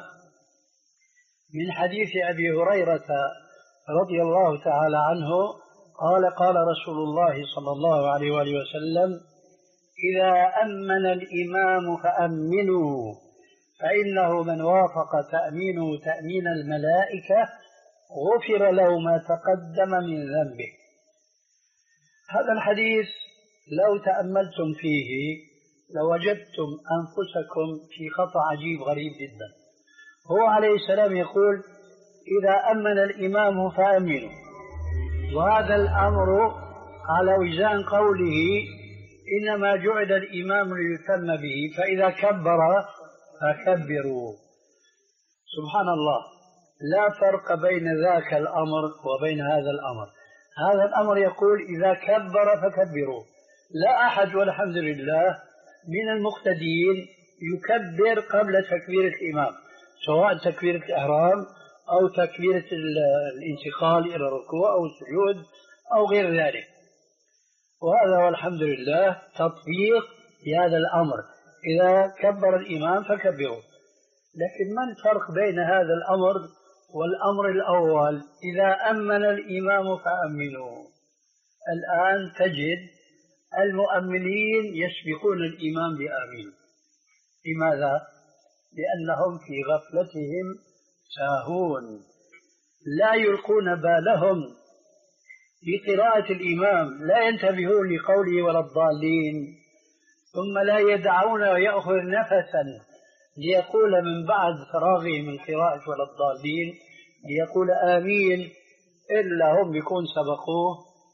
من حديث أبي هريرة رضي الله تعالى عنه قال قال رسول الله صلى الله عليه وآله وسلم: إذا أمن الإمام فأمنوا، فإنه من وافق تأمينه تأمين الملائكة غفر له ما تقدم من ذنبه. هذا الحديث لو تأملتم فيه لوجدتم أنفسكم في خطأ عجيب غريب جدا. هو عليه السلام يقول: إذا أمن الإمام فأمنوا، وهذا الأمر على وزان قوله: إنما جعل الإمام ليتم به، فإذا كبر فكبروا. سبحان الله، لا فرق بين ذاك الأمر وبين هذا الأمر. هذا الأمر يقول: إذا كبر فكبروا. لا أحد والحمد لله من المقتدين يكبر قبل تكبير الإمام، سواء تكبيرة الإحرام أو تكبيرة الانتقال إلى الركوع أو السجود أو غير ذلك. وهذا والحمد لله تطبيق لهذا الأمر: إذا كبر الإمام فكبروا. لكن ما الفرق بين هذا الأمر والأمر الأول: إذا أمن الإمام فأمنوا؟ الآن تجد المؤمنين يسبقون الإمام بآمين. لماذا؟ لأنهم في غفلتهم ساهون، لا يلقون بالهم بقراءة الإمام، لا ينتبهون لقوله ولا الضالين، ثم لا يدعون ويأخذ نفسا ليقول من بعد فراغه من قراءة ولا الضالين ليقول آمين، إلا هم بيكون سبقوه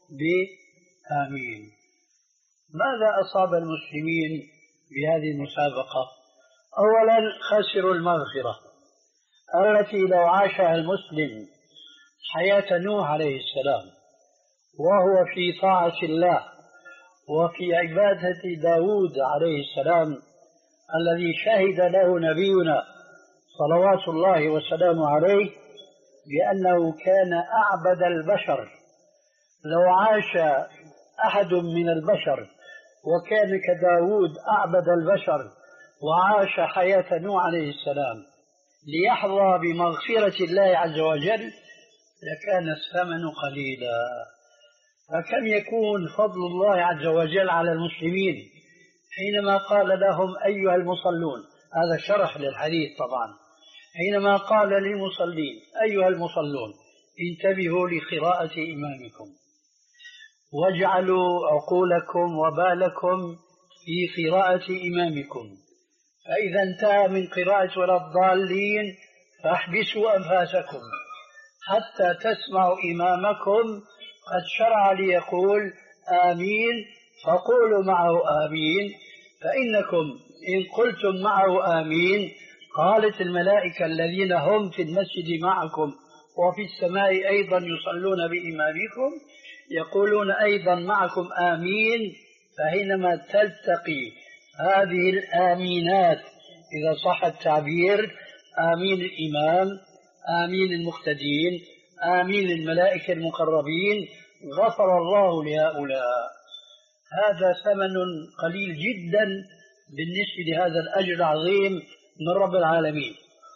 بآمين. ماذا أصاب المسلمين بهذه المسابقة؟ أولا خسروا المغفرة التي لو عاشها المسلم حياة نوح عليه السلام وهو في طاعة الله وفي عبادة داود عليه السلام الذي شهد له نبينا صلوات الله وسلامه عليه بأنه كان أعبد البشر، لو عاش أحد من البشر وكان كداود أعبد البشر وعاش حياة نوح عليه السلام ليحظى بمغفرة الله عز وجل لكان الثمن قليلا. فكم يكون فضل الله عز وجل على المسلمين حينما قال لهم أيها المصلون، هذا شرح للحديث طبعا، حينما قال للمصلين أيها المصلون انتبهوا لقراءة إمامكم واجعلوا عقولكم وبالكم في قراءة إمامكم، فإذا انتهى من قراءة ولا الضالين فاحبسوا أنفاسكم حتى تسمعوا إمامكم قد شرع ليقول آمين فقولوا معه آمين، فإنكم إن قلتم معه آمين قالت الملائكة الذين هم في المسجد معكم وفي السماء أيضا يصلون بإمامكم يقولون أيضا معكم آمين. فحينما تلتقي هذه الآمينات إذا صح التعبير، آمين الإمام، آمين المقتدين، آمين الملائكة المقربين، غفر الله لهؤلاء. هذا ثمن قليل جدا بالنسبة لهذا الأجر العظيم من رب العالمين.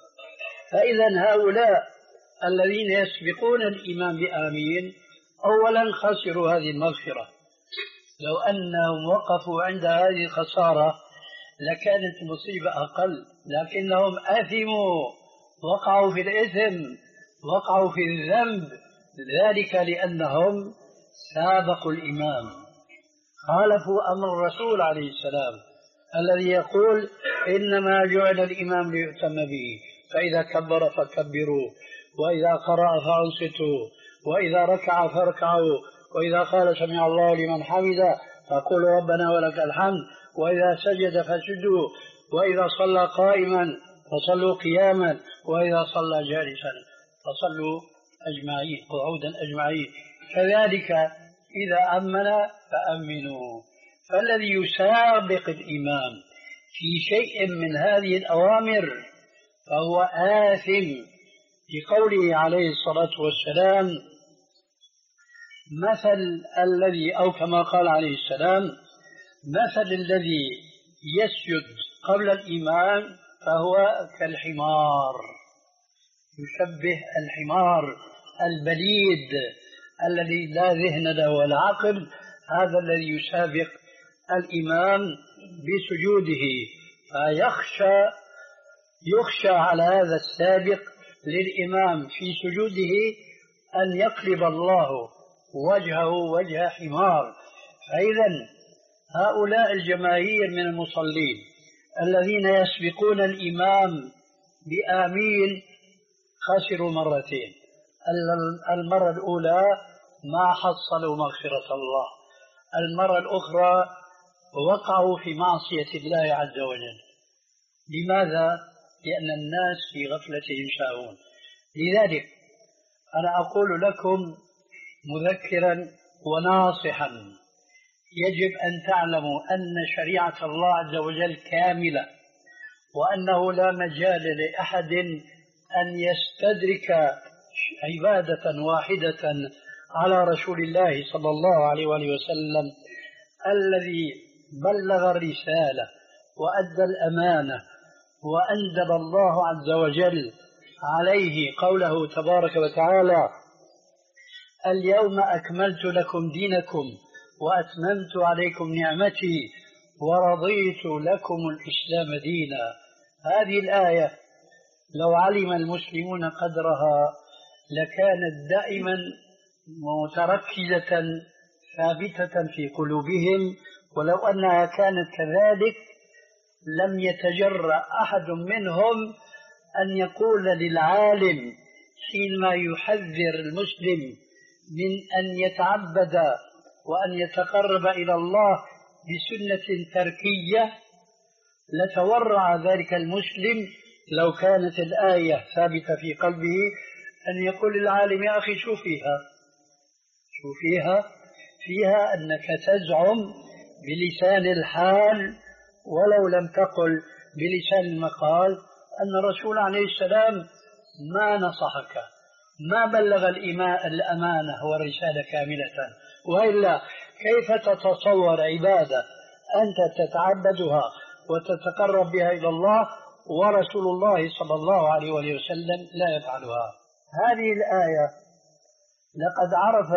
فإذا هؤلاء الذين يسبقون الإمام بآمين أولا خسروا هذه المغفرة، لو أنهم وقفوا عند هذه الخسارة لكانت المصيبة أقل، لكنهم أثموا، وقعوا في الإثم، وقعوا في الذنب، ذلك لأنهم سابقوا الإمام، خالفوا أمر الرسول عليه السلام الذي يقول إنما جعل الإمام ليؤتم به، فإذا كبر فكبروا، وإذا قرأ فأنصتوا، وإذا ركع فاركعوا، وإذا قال سمع الله لمن حمده فقولوا ربنا ولك الحمد، وإذا سجد فسجدوا، وإذا صلى قائما فصلوا قياما، وإذا صلى جالسا فصلوا أجمعين قعودا أجمعين. كذلك إذا أمن فأمنوا. فالذي يسابق الإمام في شيء من هذه الأوامر فهو آثم، لقوله عليه الصلاة والسلام مثل الذي أو كما قال عليه السلام مثل الذي يسجد قبل الإمام فهو كالحمار، يشبه الحمار البليد الذي لا ذهن له ولا عقل، هذا الذي يسابق الإمام بسجوده، فيخشى يخشى على هذا السابق للإمام في سجوده أن يقلب الله وجهه وجه حمار. فإذا هؤلاء الجماهير من المصلين الذين يسبقون الإمام بآمين خسروا مرتين. المرة الأولى ما حصلوا مغفرة الله، المرة الأخرى وقعوا في معصية الله عز وجل. لماذا؟ لأن الناس في غفلتهم ساهون. لذلك أنا أقول لكم مذكرا وناصحا، يجب أن تعلموا أن شريعة الله عز وجل كاملة، وأنه لا مجال لأحد أن يستدرك عبادة واحدة على رسول الله صلى الله عليه وآله وسلم الذي بلغ الرسالة وأدى الأمانة وأنزل الله عز وجل عليه قوله تبارك وتعالى: اليوم أكملت لكم دينكم وأتممت عليكم نعمتي ورضيت لكم الإسلام دينا. هذه الآية لو علم المسلمون قدرها لكانت دائما متركزة ثابتة في قلوبهم، ولو أنها كانت كذلك لم يتجرأ أحد منهم أن يقول للعالم حينما يحذر المسلم من أن يتعبد وأن يتقرب إلى الله بسنة تركية، لتورع ذلك المسلم لو كانت الآية ثابتة في قلبه أن يقول للعالم: يا أخي شو فيها شو فيها فيها أنك تزعم بلسان الحال ولو لم تقل بلسان المقال أن الرسول عليه السلام ما نصحك، ما بلغ الأمانة والرسالة كاملة، وإلا كيف تتصور عبادة أنت تتعبدها وتتقرب بها إلى الله ورسول الله صلى الله عليه وسلم لا يفعلها؟ هذه الآية لقد عرف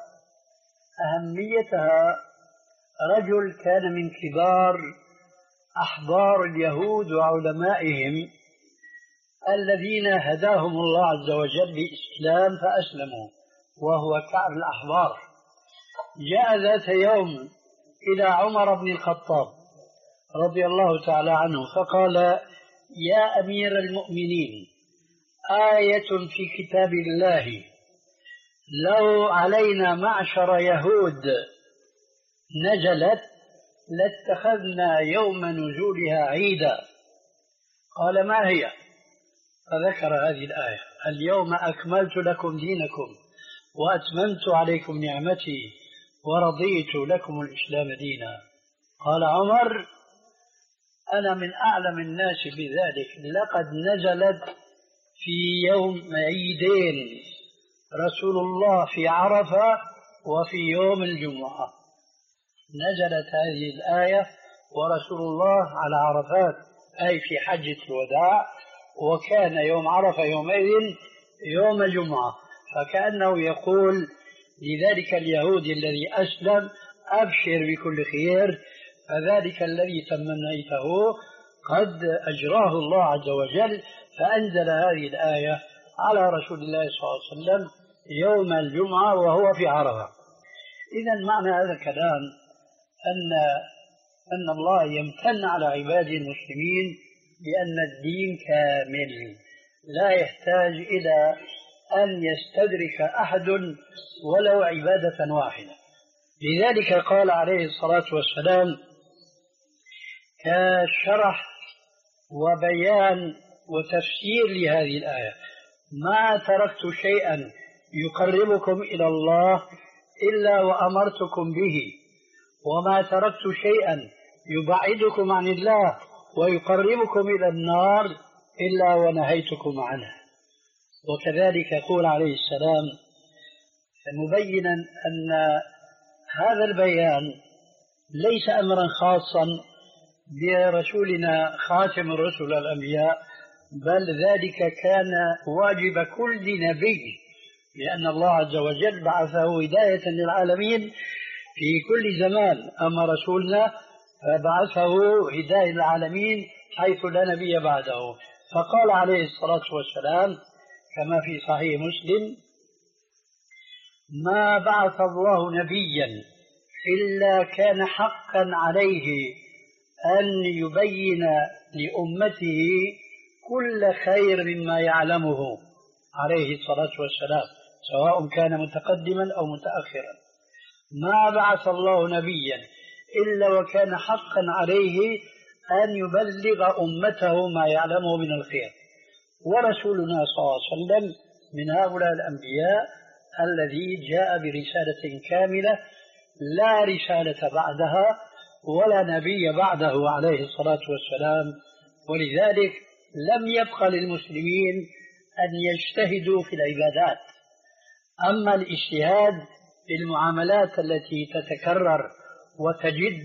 أهميتها رجل كان من كبار أحبار اليهود وعلمائهم الذين هداهم الله عز وجل بإسلام فأسلموا، وهو كعب الأحبار. جاء ذات يوم إلى عمر بن الخطاب رضي الله تعالى عنه فقال: يا أمير المؤمنين، آية في كتاب الله لو علينا معشر يهود نزلت لاتخذنا يوم نزولها عيدا. قال: ما هي؟ فذكر هذه الآية: اليوم أكملت لكم دينكم وأتممت عليكم نعمتي ورضيت لكم الإسلام دينا. قال عمر: أنا من أعلم الناس بذلك، لقد نزلت في يوم عيدين، رسول الله في عرفة وفي يوم الجمعة. نزلت هذه الآية ورسول الله على عرفات، أي في حجة الوداع، وكان يوم عرفة يومئذ يوم الجمعة، فكأنه يقول لذلك اليهودي الذي أسلم: أبشر بكل خير، فذلك الذي تمنيته قد أجراه الله عز وجل، فأنزل هذه الآية على رسول الله صلى الله عليه وسلم يوم الجمعة وهو في عرفة. إذن معنى هذا الكلام أن أن الله يمتن على عباده المسلمين بأن الدين كامل لا يحتاج إلى أن يستدرك أحد ولو عبادة واحدة. لذلك قال عليه الصلاة والسلام كشرح وبيان وتفسير لهذه الآية: ما تركت شيئا يقربكم إلى الله إلا وأمرتكم به، وما تركت شيئا يبعدكم عن الله ويقربكم إلى النار إلا ونهيتكم عنه. وكذلك يقول عليه السلام مبينا أن هذا البيان ليس أمرا خاصا برسولنا خاتم الرسل الأنبياء، بل ذلك كان واجب كل نبي، لأن الله عز وجل بعثه هداية للعالمين في كل زمان. أما رسولنا فبعثه هداية للعالمين حيث لا نبي بعده. فقال عليه الصلاة والسلام كما في صحيح مسلم: ما بعث الله نبيا إلا كان حقا عليه أن يبين لأمته كل خير مما يعلمه عليه الصلاة والسلام، سواء كان متقدما أو متأخرا. ما بعث الله نبيا إلا وكان حقا عليه أن يبلغ أمته ما يعلمه من الخير. ورسولنا صلى الله عليه وسلم من هؤلاء الأنبياء الذي جاء برسالة كاملة لا رسالة بعدها ولا نبي بعده عليه الصلاة والسلام. ولذلك لم يبق للمسلمين أن يجتهدوا في العبادات. أما الاجتهاد في المعاملات التي تتكرر وتجد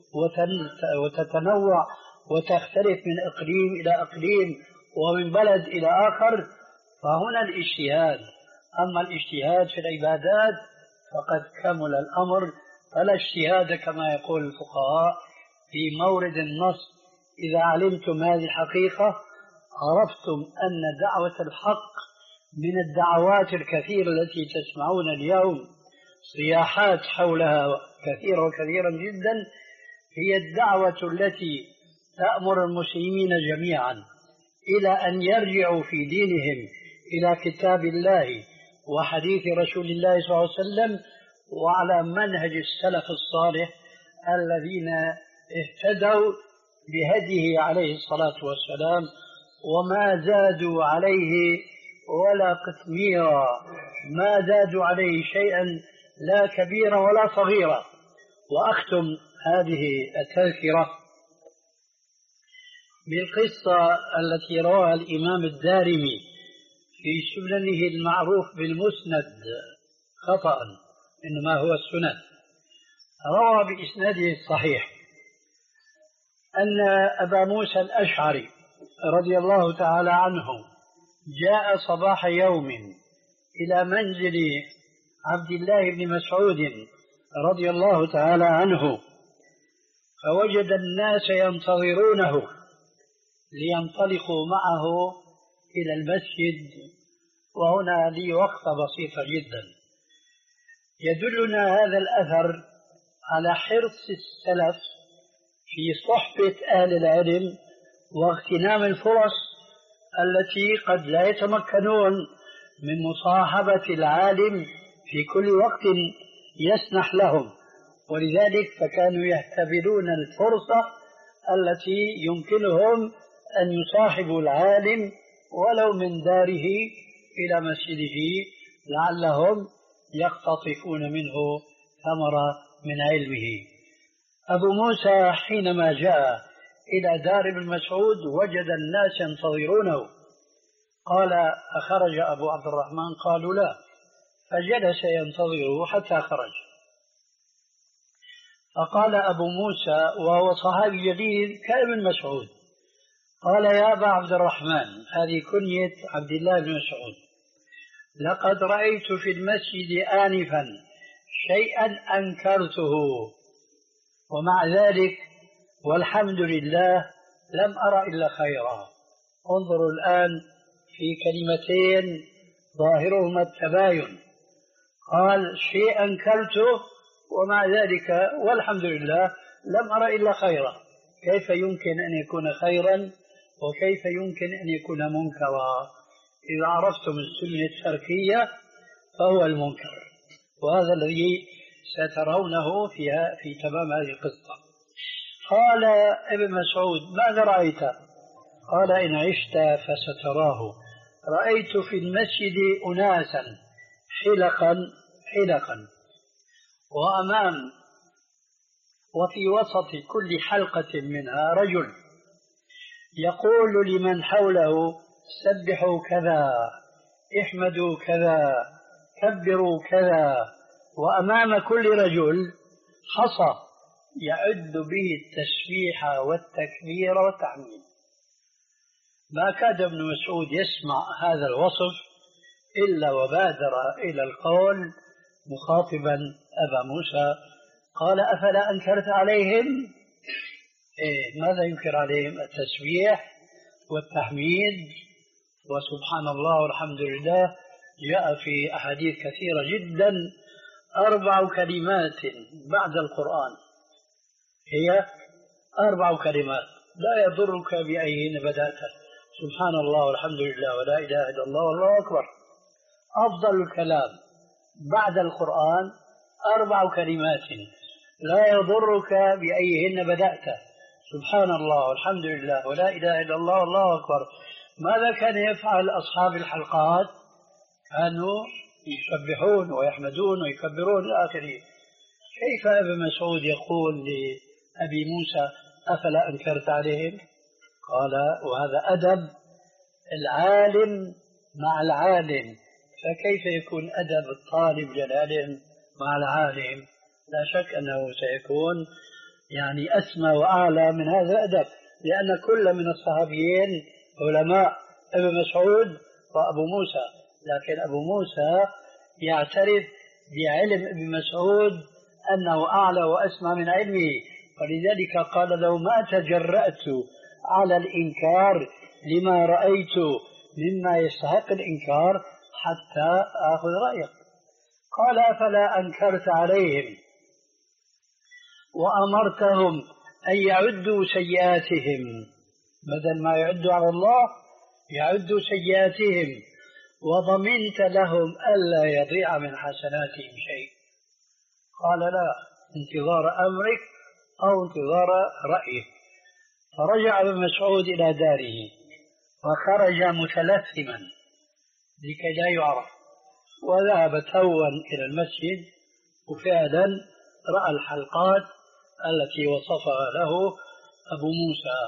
وتتنوع وتختلف من إقليم إلى إقليم ومن بلد إلى آخر، فهنا الاجتهاد. أما الاجتهاد في العبادات فقد كمل الأمر، فلا اجتهاد كما يقول الفقهاء في مورد النص. إذا علمتم هذه الحقيقة عرفتم أن دعوة الحق من الدعوات الكثيرة التي تسمعون اليوم صياحات حولها كثيرة وكثيرا جدا، هي الدعوة التي تأمر المسلمين جميعا إلى أن يرجعوا في دينهم إلى كتاب الله وحديث رسول الله صلى الله عليه وسلم وعلى منهج السلف الصالح الذين اهتدوا بهديه عليه الصلاة والسلام وما زادوا عليه ولا قطميرا، ما زادوا عليه شيئا لا كبيرا ولا صغيرا. وأختم هذه التذكرة بالقصة التي رواها الإمام الدارمي في سننه المعروف بالمسند خطأ، إنما هو السنن. روى بإسناده الصحيح أن أبا موسى الأشعري رضي الله تعالى عنه جاء صباح يوم إلى منزل عبد الله بن مسعود رضي الله تعالى عنه، فوجد الناس ينتظرونه لينطلقوا معه إلى المسجد. وهنا لي وقفة بسيطة جدا. يدلنا هذا الأثر على حرص السلف في صحبة أهل العلم واغتنام الفرص التي قد لا يتمكنون من مصاحبة العالم في كل وقت يسنح لهم، ولذلك فكانوا يهتبرون الفرصة التي يمكنهم أن يصاحبوا العالم ولو من داره إلى مسجده لعلهم يقتطفون منه ثمرة من علمه. أبو موسى حينما جاء إلى دار ابن مسعود وجد الناس ينتظرونه. قال: أخرج أبو عبد الرحمن؟ قالوا: لا. فجلس ينتظره حتى خرج. فقال أبو موسى وهو صحابي جليل كابن مسعود، قال: يا أبا عبد الرحمن، هذه كنية عبد الله بن مسعود، لقد رأيت في المسجد آنفا شيئا أنكرته، ومع ذلك والحمد لله لم أرى إلا خيرا. انظروا الآن في كلمتين ظاهرهما التباين. قال: شيء أنكرته ومع ذلك والحمد لله لم أرى إلا خيرا. كيف يمكن أن يكون خيرا وكيف يمكن أن يكون منكرا؟ إذا عرفتم السنة التركية فهو المنكر، وهذا الذي سترونه فيها في تمام هذه القصة. قال ابن مسعود: ماذا رأيت؟ قال: إن عشت فستراه. رأيت في المسجد أناسا حلقا حلقا، وأمام وفي وسط كل حلقة منها رجل يقول لمن حوله: سبحوا كذا، احمدوا كذا، كبروا كذا. وأمام كل رجل حصى يعد به التسبيح والتكبير والتحميد. ما كاد ابن مسعود يسمع هذا الوصف إلا وبادر إلى القول مخاطبا أبا موسى، قال أفلا أنكرت عليهم؟ إيه، ماذا ينكر عليهم؟ التسبيح والتحميد وسبحان الله والحمد لله. جاء في أحاديث كثيرة جدا أربع كلمات بعد القرآن، هي أربع كلمات لا يضرك بأيهن بدأت، سبحان الله والحمد لله ولا إله إلا الله والله أكبر. أفضل الكلام بعد القرآن أربع كلمات لا يضرك بأيهن بدأت، سبحان الله والحمد لله ولا إله إلا الله والله أكبر. ماذا كان يفعل أصحاب الحلقات؟ كانوا يسبحون ويحمدون ويكبرون إلى آخره. كيف ابن مسعود يقول لأبي موسى أفلا أنكرت عليهم؟ قال وهذا أدب العالم مع العالم، فكيف يكون أدب الطالب للعلم مع العالم؟ لا شك أنه سيكون يعني أسمى وأعلى من هذا الأدب، لأن كل من الصحابيين علماء، ابن مسعود وأبو موسى، لكن أبو موسى يعترف بعلم ابن مسعود أنه أعلى وأسمى من علمه، ولذلك قال لو ما تجرأت على الإنكار لما رأيت مما يستحق الإنكار حتى آخذ رأيك. قال أفلا أنكرت عليهم وأمرتهم أن يعدوا سيئاتهم، بدل ما يعدوا على الله يعدوا سيئاتهم، وضمنت لهم ألا يضيع من حسناتهم شيء. قال لا، انتظار أمرك أو انتظار رأيك. فرجع ابن مسعود إلى داره وخرج متلثما لكي لا يعرف، وذهب توا إلى المسجد، وفعلا رأى الحلقات التي وصفها له أبو موسى.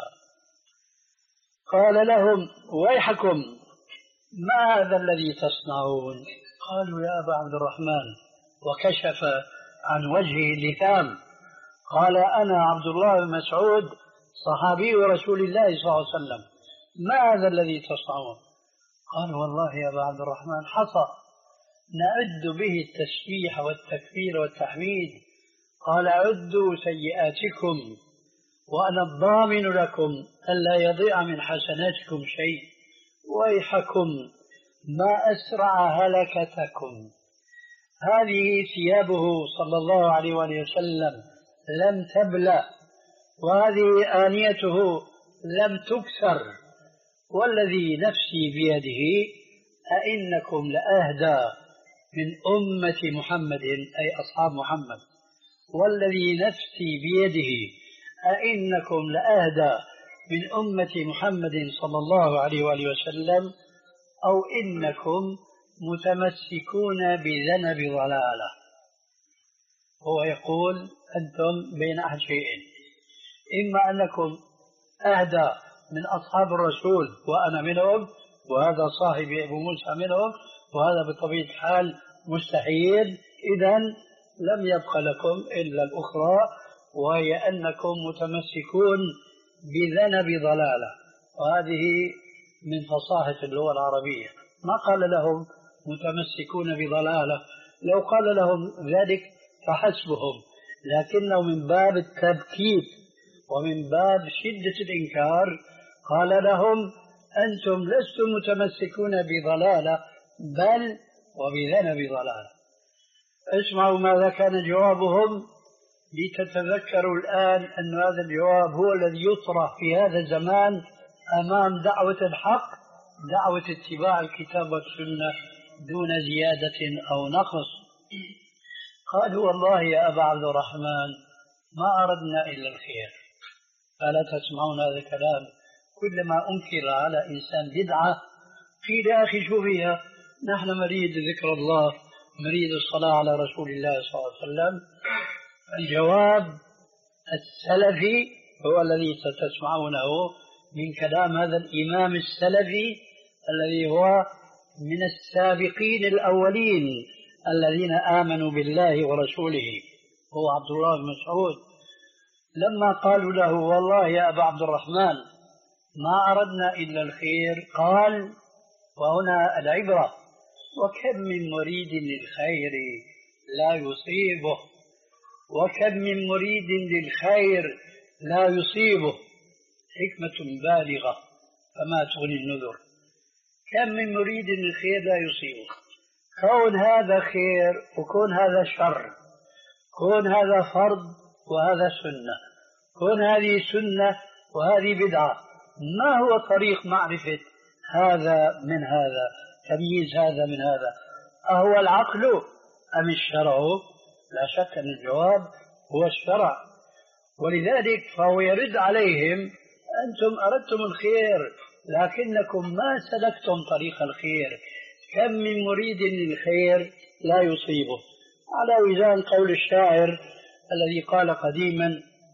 قال لهم ويحكم ما هذا الذي تصنعون؟ قالوا يا أبا عبد الرحمن، وكشف عن وجهه اللثام. قال أنا عبد الله بن مسعود صحابي رسول الله صلى الله عليه وسلم، ما هذا الذي تصنعون؟ قال والله يا أبا عبد الرحمن حصى نعد به التسبيح والتكبير والتحميد. قال عدوا سيئاتكم وأنا الضامن لكم ألا يضيع من حسناتكم شيء. ويحكم ما أسرع هلكتكم. هذه ثيابه صلى الله عليه وسلم لم تبلى، وهذه آنيته لم تكسر، والذي نفسي بيده أئنكم لأهدى من أمة محمد، أي أصحاب محمد، والذي نفسي بيده أئنكم لأهدى من أمة محمد صلى الله عليه وآله وسلم، أو إنكم متمسكون بذنب ضلالة. هو يقول أنتم بين أحد شيئين، إما أنكم أهدى من أصحاب الرسول وأنا منهم، وهذا صاحبي أبو موسى منهم، وهذا بطبيعة الحال مستحيل، إذن لم يبق لكم إلا الأخرى، وهي أنكم متمسكون بذنب ضلالة. وهذه من فصاحة اللغة العربية. ما قال لهم متمسكون بضلالة، لو قال لهم ذلك فحسبهم، لكنه من باب التبكيت ومن باب شدة الإنكار قال لهم أنتم لستم متمسكون بضلالة بل وبذنب ضلالة. اسمعوا ماذا كان جوابهم لتتذكروا الآن أن هذا الجواب هو الذي يطرح في هذا الزمان أمام دعوة الحق، دعوة اتباع الكتاب والسنة دون زيادة أو نقص. قالوا والله يا أبا عبد الرحمن ما أردنا إلا الخير، ألا تسمعون هذا الكلام؟ كلما أنكر على إنسان بدعة قيل يا أخي شو فيها، نحن نريد ذكر الله، نريد الصلاة على رسول الله صلى الله عليه وسلم. الجواب السلفي هو الذي ستسمعونه من كلام هذا الإمام السلفي الذي هو من السابقين الأولين الذين آمنوا بالله ورسوله، هو عبد الله بن مسعود لما قالوا له والله يا أبا عبد الرحمن ما أردنا إلا الخير، قال وهنا العبرة: وكم من مريد للخير لا يصيبه، وكم من مريد للخير لا يصيبه، حكمة بالغة فما تغني النذر. كم من مريد للخير لا يصيبه، كون هذا خير وكون هذا شر، كون هذا فرض وهذا سنة، كون هذه سنة وهذه بدعة، ما هو طريق معرفة هذا من هذا، تمييز هذا من هذا؟ أهو العقل أم الشرع؟ لا شك أن الجواب هو الشرع. ولذلك فهو يرد عليهم: أنتم أردتم الخير لكنكم ما سلكتم طريق الخير، كم من مريد للخير لا يصيبه، على وزان قول الشاعر الذي قال قديما: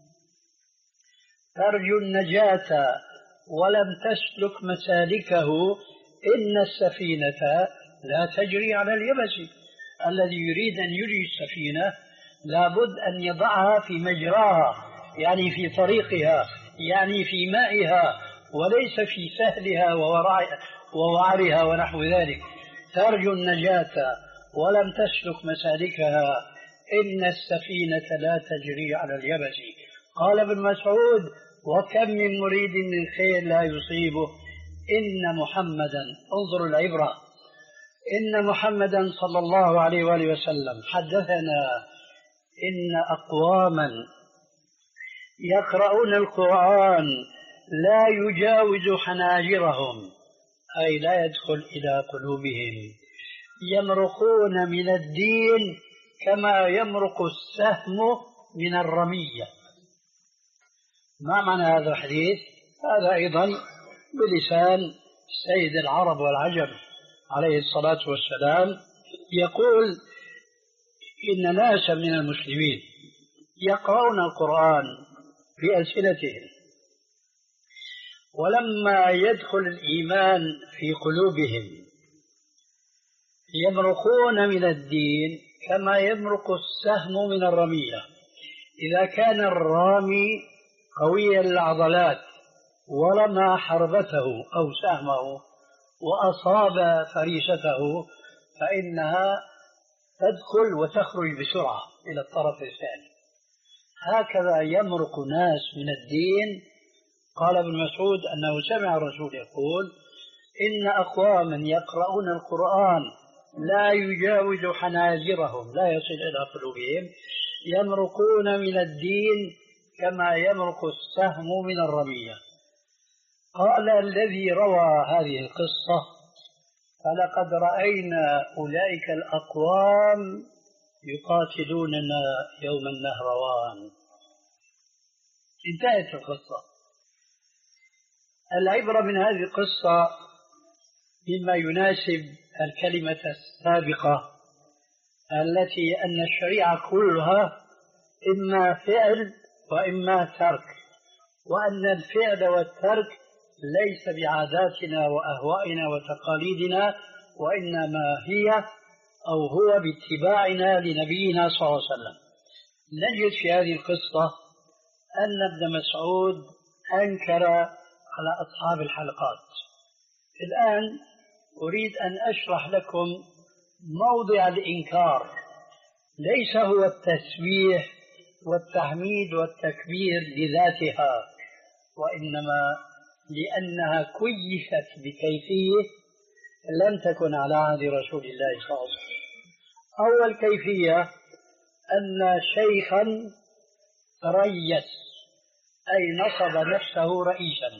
ترجو النجاة ولم تسلك مسالكه، إن السفينة لا تجري على اليبس. الذي يريد أن يجري السفينة لابد أن يضعها في مجراها، يعني في طريقها، يعني في مائها، وليس في سهلها ووعرها ونحو ذلك. ترجو النجاة ولم تسلك مسالكها، إن السفينة لا تجري على اليبس. قال ابن مسعود: وكم من مريد للخير لا يصيبه، إن محمدا، انظروا العبرة، إن محمدا صلى الله عليه وآله وسلم حدثنا إن أقواما يقرؤون القرآن لا يجاوز حناجرهم، أي لا يدخل إلى قلوبهم، يمرقون من الدين كما يمرق السهم من الرمية. ما معنى هذا الحديث؟ هذا أيضا بلسان سيد العرب والعجم عليه الصلاة والسلام، يقول إن ناسا من المسلمين يقرؤون القرآن بألسنتهم، ولما يدخل الإيمان في قلوبهم يمرقون من الدين كما يمرق السهم من الرمية. إذا كان الرامي قوي العضلات ورمى حربته أو سهمه وأصاب فريسته فإنها تدخل وتخرج بسرعة إلى الطرف الثاني. هكذا يمرق ناس من الدين. قال ابن مسعود أنه سمع الرسول يقول: إن أقواما يقرؤون القرآن لا يجاوز حناجرهم، لا يصل إلى قلوبهم، يمرقون من الدين كما يمرق السهم من الرمية. قال الذي روى هذه القصة: فلقد رأينا أولئك الأقوام يقاتلوننا يوم النهروان. انتهت القصة. العبرة من هذه القصة مما يناسب الكلمة السابقة التي أن الشريعة كلها إما فعل وإما ترك، وأن الفعل والترك ليس بعاداتنا وأهوائنا وتقاليدنا، وإنما هي أو هو باتباعنا لنبينا صلى الله عليه وسلم. نجد في هذه القصة أن ابن مسعود أنكر على أصحاب الحلقات. الآن أريد أن أشرح لكم موضع الإنكار، ليس هو التسبيح والتحميد والتكبير لذاتها، وإنما لأنها كيفت بكيفية لم تكن على عهد رسول الله صلى الله عليه وسلم. أول كيفية أن شيخا ريس، أي نصب نفسه رئيسا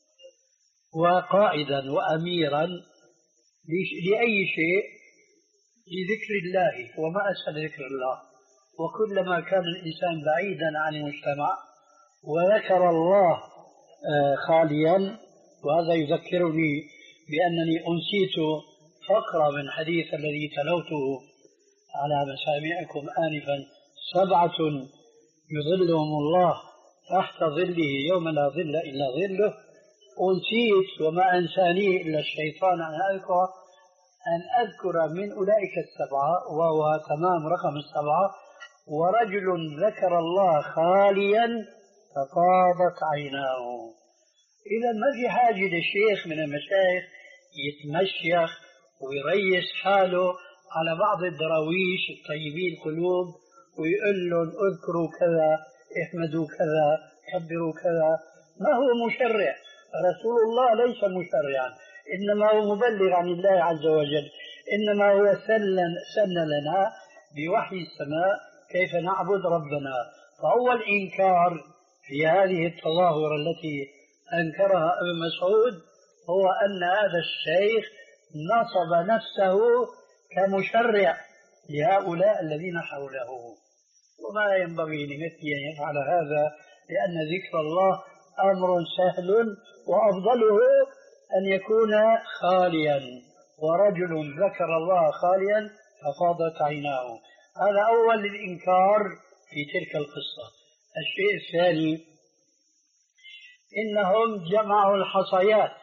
وقائدا وأميرا لأي شيء، لذكر الله، وما أسهل ذكر الله. وكلما كان الإنسان بعيدا عن المجتمع وذكر الله خاليا، وهذا يذكرني بأنني أنسيت فقرة من حديث الذي تلوته على مسامعكم آنفا: سبعة يظلهم الله تحت ظله يوم لا ظل إلا ظله. أنسيت وما أنساني إلا الشيطان أن أذكر أن أذكر من أولئك السبعة، وهو تمام رقم السبعة: ورجل ذكر الله خاليا ففاضت عيناه. إذا ما في حاجة للشيخ من المشايخ يتمشيخ ويريس حاله على بعض الدراويش الطيبين القلوب ويقول لهم اذكروا كذا، احمدوا كذا، كبروا كذا. ما هو مشرع، رسول الله ليس مشرعا، إنما هو مبلغ عن الله عز وجل، إنما هو سن سن لنا بوحي السماء كيف نعبد ربنا. فأول إنكار في هذه التظاهرة التي أنكرها ابن مسعود هو أن هذا الشيخ نصب نفسه كمشرع لهؤلاء الذين حوله، وما ينبغي لمثله أن يفعل هذا، لأن ذكر الله أمر سهل وأفضله أن يكون خاليا، ورجل ذكر الله خاليا ففاضت عيناه. هذا أول الإنكار في تلك القصة. الشيء الثاني إنهم جمعوا الحصيات.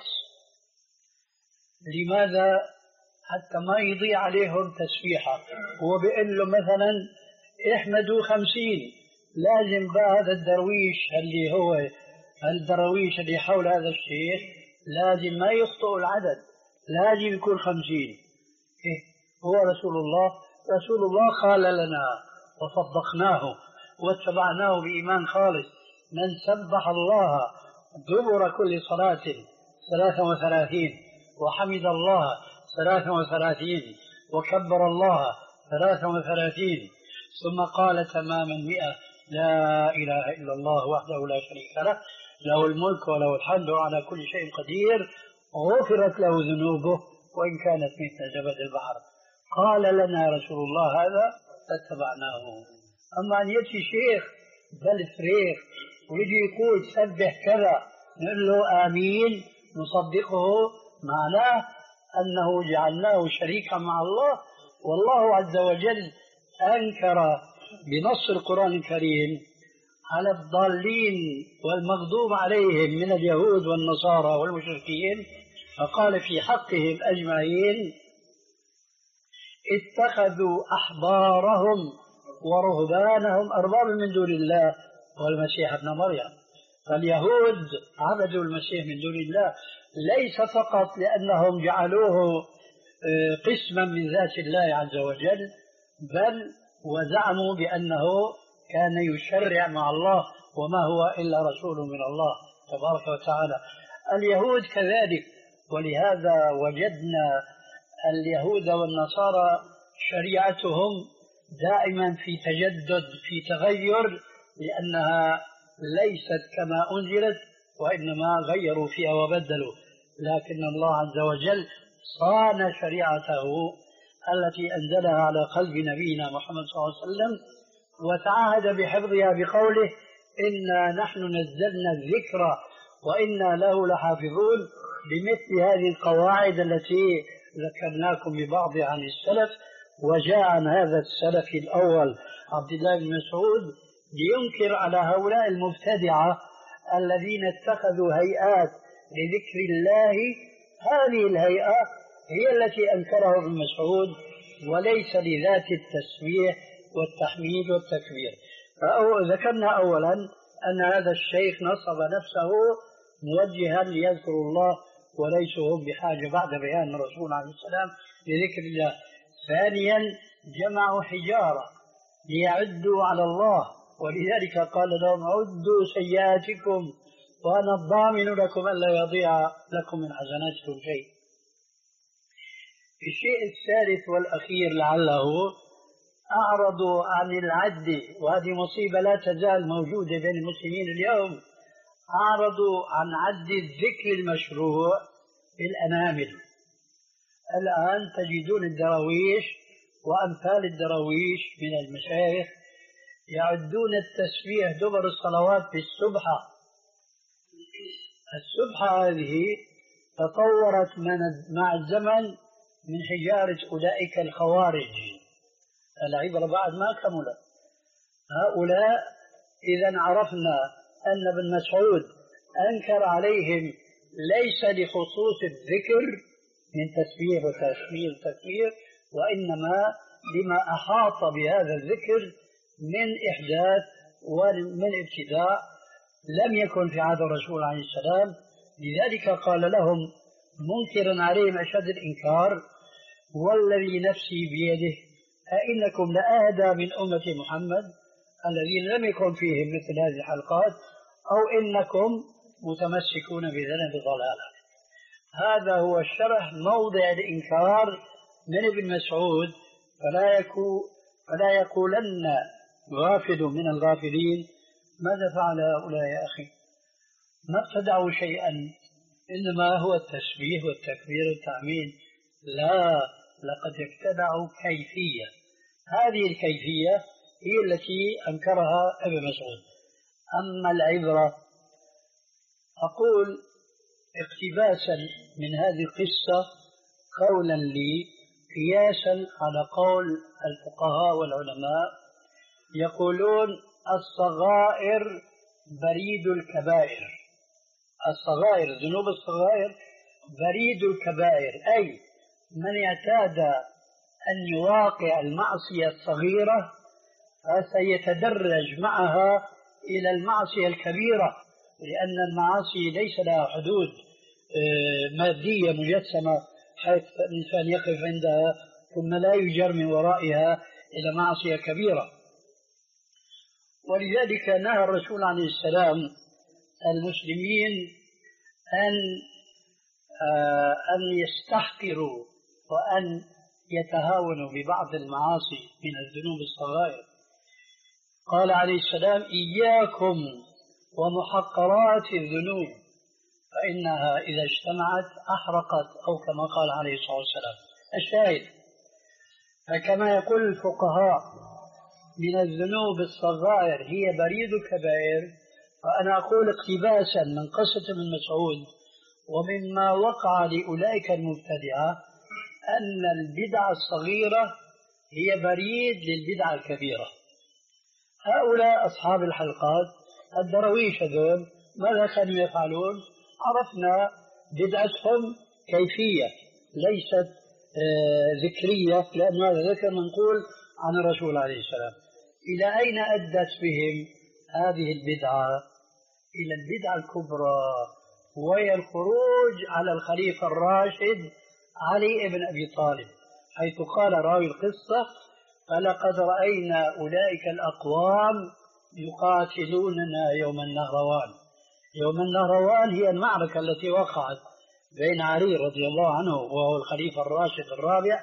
لماذا؟ حتى ما يضيع عليهم تسبيحة. هو بيقول له مثلا احمدوا خمسين، لازم بقى هذا الدرويش اللي هو الدرويش اللي حول هذا الشيخ لازم ما يخطئ العدد، لازم يكون خمسين. إيه؟ هو رسول الله، رسول الله قال لنا وصدقناه واتبعناه بإيمان خالص: من سبح الله دبر كل صلاة ثلاثة وثلاثين، وحمد الله ثلاثة وثلاثين، وكبر الله ثلاثة وثلاثين، ثم قال تماما مئة: لا إله إلا الله وحده لا شريك له، له الملك وله الحمد على كل شيء قدير، غفرت له ذنوبه وإن كانت مثل زبد البحر. قال لنا رسول الله هذا فاتبعناه. أما أن يأتي شيخ بل فريق ويجي يقول سبح كذا نقول له آمين نصدقه، معناه أنه جعلناه شريكا مع الله. والله عز وجل أنكر بنص القرآن الكريم على الضالين والمغضوب عليهم من اليهود والنصارى والمشركين، فقال في حقهم أجمعين: اتخذوا أحبارهم ورهبانهم أربابا من دون الله والمسيح ابن مريم. فاليهود عبدوا المسيح من دون الله ليس فقط لأنهم جعلوه قسما من ذات الله عز وجل، بل وزعموا بأنه كان يشرع مع الله وما هو إلا رسول من الله تبارك وتعالى. اليهود كذلك، ولهذا وجدنا اليهود والنصارى شريعتهم دائما في تجدد في تغير، لأنها ليست كما أنزلت وإنما غيروا فيها وبدلوا. لكن الله عز وجل صان شريعته التي أنزلها على قلب نبينا محمد صلى الله عليه وسلم، وتعهد بحفظها بقوله: إنا نحن نزلنا الذكر وإنا له لحافظون، بمثل هذه القواعد التي ذكرناكم ببعض عن السلف. وجاء عن هذا السلف الأول عبد الله بن مسعود لينكر على هؤلاء المبتدعة الذين اتخذوا هيئات لذكر الله. هذه الهيئة هي التي أنكرها ابن مسعود، وليس لذات التسبيح والتحميد والتكبير. ذكرنا أولا أن هذا الشيخ نصب نفسه موجها ليذكر الله، وليسوا هم بحاجة بعد بيان الرسول عليه السلام لذكر الله. ثانيا جمعوا حجارة ليعدوا على الله، ولذلك قال لهم: عدوا سيئاتكم وأنا الضامن لكم ألا يضيع لكم من حسناتكم شيء. الشيء الثالث والأخير لعله أعرضوا عن العد، وهذه مصيبة لا تزال موجودة بين المسلمين اليوم، أعرضوا عن عد الذكر المشروع بالأنامل. الآن تجدون الدراويش وأمثال الدراويش من المشايخ يعدون التسبيح دبر الصلوات بالسبحة. السبحة هذه تطورت مع الزمن من حجارة أولئك الخوارج. العبرة بعد ما كملت. هؤلاء إذا عرفنا أن ابن مسعود أنكر عليهم ليس لخصوص الذكر من تسبيح وتشميل وتكبير، وإنما لما أحاط بهذا الذكر من إحداث ومن ابتداع. لم يكن في عهد الرسول عليه السلام. لذلك قال لهم منكرا عليهم أشد الإنكار: والذي نفسي بيده أئنكم لأهدى من أمة محمد الذين لم يكن فيهم مثل هذه الحلقات، أو إنكم متمسكون بذنب ضلالة. هذا هو الشرح موضع الإنكار من ابن مسعود. فلا, يكو فلا يقولن غافل من الغافلين: ماذا فعل هؤلاء يا أخي؟ ما ابتدعوا شيئا، إنما هو التسبيح والتكبير والتعميد. لا، لقد ابتدعوا كيفية. هذه الكيفية هي التي أنكرها ابن مسعود. أما العبرة، أقول اقتباسا من هذه القصة قولا لي قياسا على قول الفقهاء والعلماء، يقولون: الصغائر بريد الكبائر. الصغائر، ذنوب الصغائر بريد الكبائر، أي من اعتاد أن يواقع المعصية الصغيرة فسيتدرج معها إلى المعصية الكبيرة، لأن المعاصي ليس لها حدود مادية مجسمة حيث الإنسان يقف عندها ثم لا يجر من ورائها إلى معصية كبيرة. ولذلك نهى الرسول عليه السلام المسلمين أن أن يستحقروا وأن يتهاونوا ببعض المعاصي من الذنوب الصغائر. قال عليه السلام: إياكم ومحقرات الذنوب فإنها إذا اجتمعت أحرقت، أو كما قال عليه الصلاة والسلام. الشاهد، فكما يقول الفقهاء من الذنوب الصغائر هي بريد الكبائر، فأنا أقول اقتباسا من قصة ابن مسعود ومما وقع لأولئك المبتدعة أن البدعة الصغيرة هي بريد للبدعة الكبيرة. هؤلاء أصحاب الحلقات الدرويش هذول ماذا كانوا يفعلون؟ عرفنا بدعتهم كيفية ليست آه ذكرية، لأن هذا ذكر منقول عن الرسول عليه السلام. إلى أين أدت بهم هذه البدعة؟ إلى البدعة الكبرى، وهي الخروج على الخليفة الراشد علي بن أبي طالب، حيث قال راوي القصة: فلقد رأينا أولئك الأقوام يقاتلوننا يوم النهروان. يوم النهروان هي المعركة التي وقعت بين علي رضي الله عنه وهو الخليفة الراشد الرابع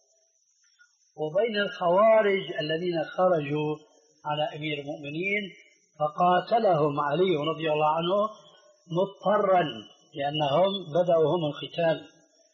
وبين الخوارج الذين خرجوا على أمير المؤمنين، فقاتلهم علي رضي الله عنه مضطرا لأنهم بدأوا هم القتال.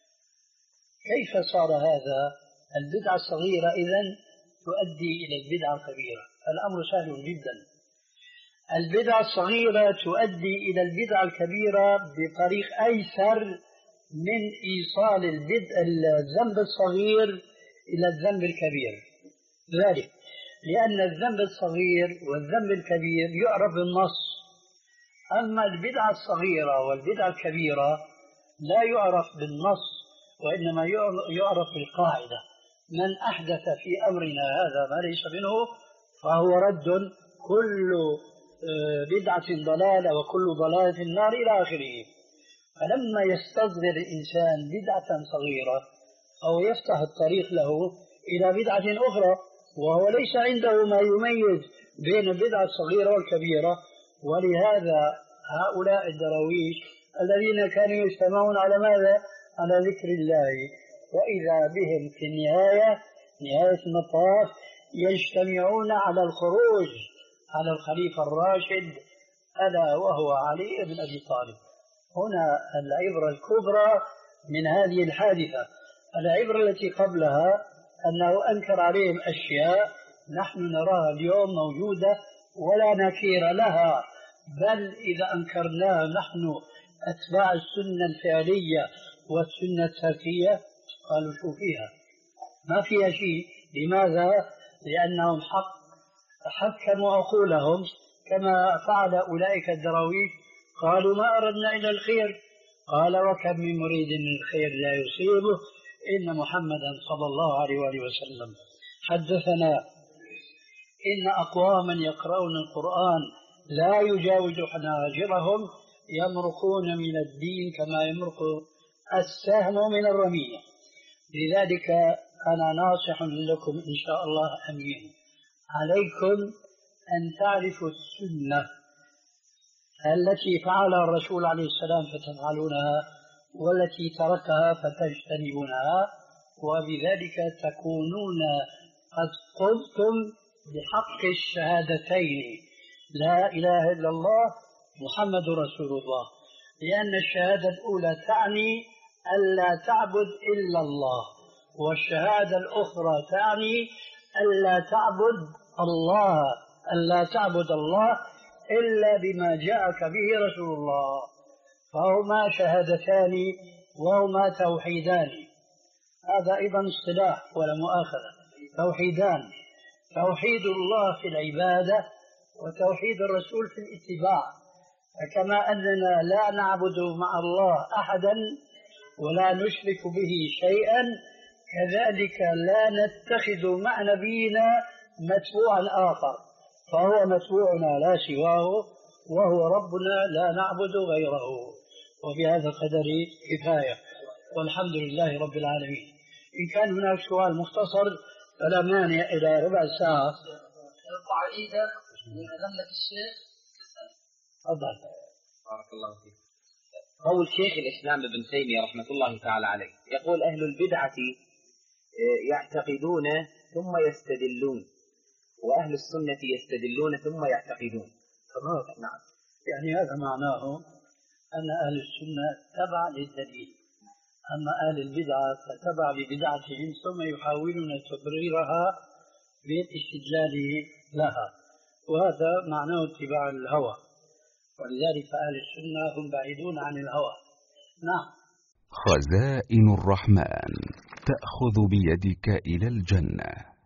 كيف صار هذا؟ البدعة الصغيرة إذن تؤدي إلى البدعة الكبيرة. الأمر سهل جدا. البدعة الصغيرة تؤدي إلى البدعة الكبيرة بطريق أيسر من إيصال الذنب الصغير إلى الذنب الكبير. ذلك لأن الذنب الصغير والذنب الكبير يعرف بالنص، أما البدعة الصغيرة والبدعة الكبيرة لا يعرف بالنص، وإنما يعرف بالقاعدة: من أحدث في أمرنا هذا ما ليس منه فهو رد، كل بدعة ضلالة وكل ضلالة في النار إلى آخره. فلما يستصغر الإنسان بدعة صغيرة أو يفتح الطريق له إلى بدعة أخرى وهو ليس عنده ما يميز بين البدعة الصغيرة والكبيرة. ولهذا هؤلاء الدرويش الذين كانوا يجتمعون على ماذا؟ على ذكر الله، وإذا بهم في النهاية نهاية المطاف يجتمعون على الخروج على الخليفة الراشد ألا وهو علي بن أبي طالب. هنا العبرة الكبرى من هذه الحادثة. العبرة التي قبلها أنه أنكر عليهم أشياء نحن نراها اليوم موجودة ولا نكير لها، بل إذا أنكرناها نحن أتباع السنة الفعلية والسنة التركية قالوا شو فيها؟ ما فيها شيء. لماذا؟ لأنهم حق حكموا عقولهم كما فعل أولئك الدراويش، قالوا ما أردنا إلا الخير. قال: وكم من مريد الخير لا يصيبه إن محمدا صلى الله عليه وآله وسلم حدثنا إن أقواما يقرؤون القرآن لا يجاوز حناجرهم يمرقون من الدين كما يمرق السهم من الرمية. لذلك أنا ناصح لكم إن شاء الله أمين، عليكم أن تعرفوا السنة التي فعلها الرسول عليه السلام فتفعلونها، والتي تركها فتجتنبونها، وبذلك تكونون قد قمتم بحق الشهادتين لا إله إلا الله محمد رسول الله. لأن الشهادة الأولى تعني ألا تعبد إلا الله، والشهادة الأخرى تعني ألا تعبد الله ألا تعبد الله إلا بما جاءك به رسول الله. فهما شهادتان وهما توحيدان. هذا أيضا اصطلاح ولا مؤاخذة، توحيدان: توحيد الله في العبادة وتوحيد الرسول في الاتباع. فكما أننا لا نعبد مع الله أحدا ولا نشرك به شيئا، كذلك لا نتخذ مع نبينا متبوعا آخر، فهو متبوعنا لا سواه، وهو ربنا لا نعبد غيره. وبهذا القدر كفاية، والحمد لله رب العالمين. إن كان هناك سؤال مختصر فلا مانع إلى ربع ساعة. ارفع ايدك ويأذن لك الشيخ. تفضل. بارك الله فيك. قول شيخ الإسلام ابن تيمية رحمة الله تعالى عليه، يقول: أهل البدعة يعتقدون ثم يستدلون، وأهل السنة يستدلون ثم يعتقدون. تمام. نعم. يعني هذا معناه أن أهل السنة تبع للدليل، أما أهل البدعة فتبع لبدعتهم ثم يحاولون تبريرها بالاستدلال لها، وهذا معناه اتباع الهوى، ولذلك أهل السنة هم بعيدون عن الهوى. نعم. خزائن الرحمن تأخذ بيدك إلى الجنة.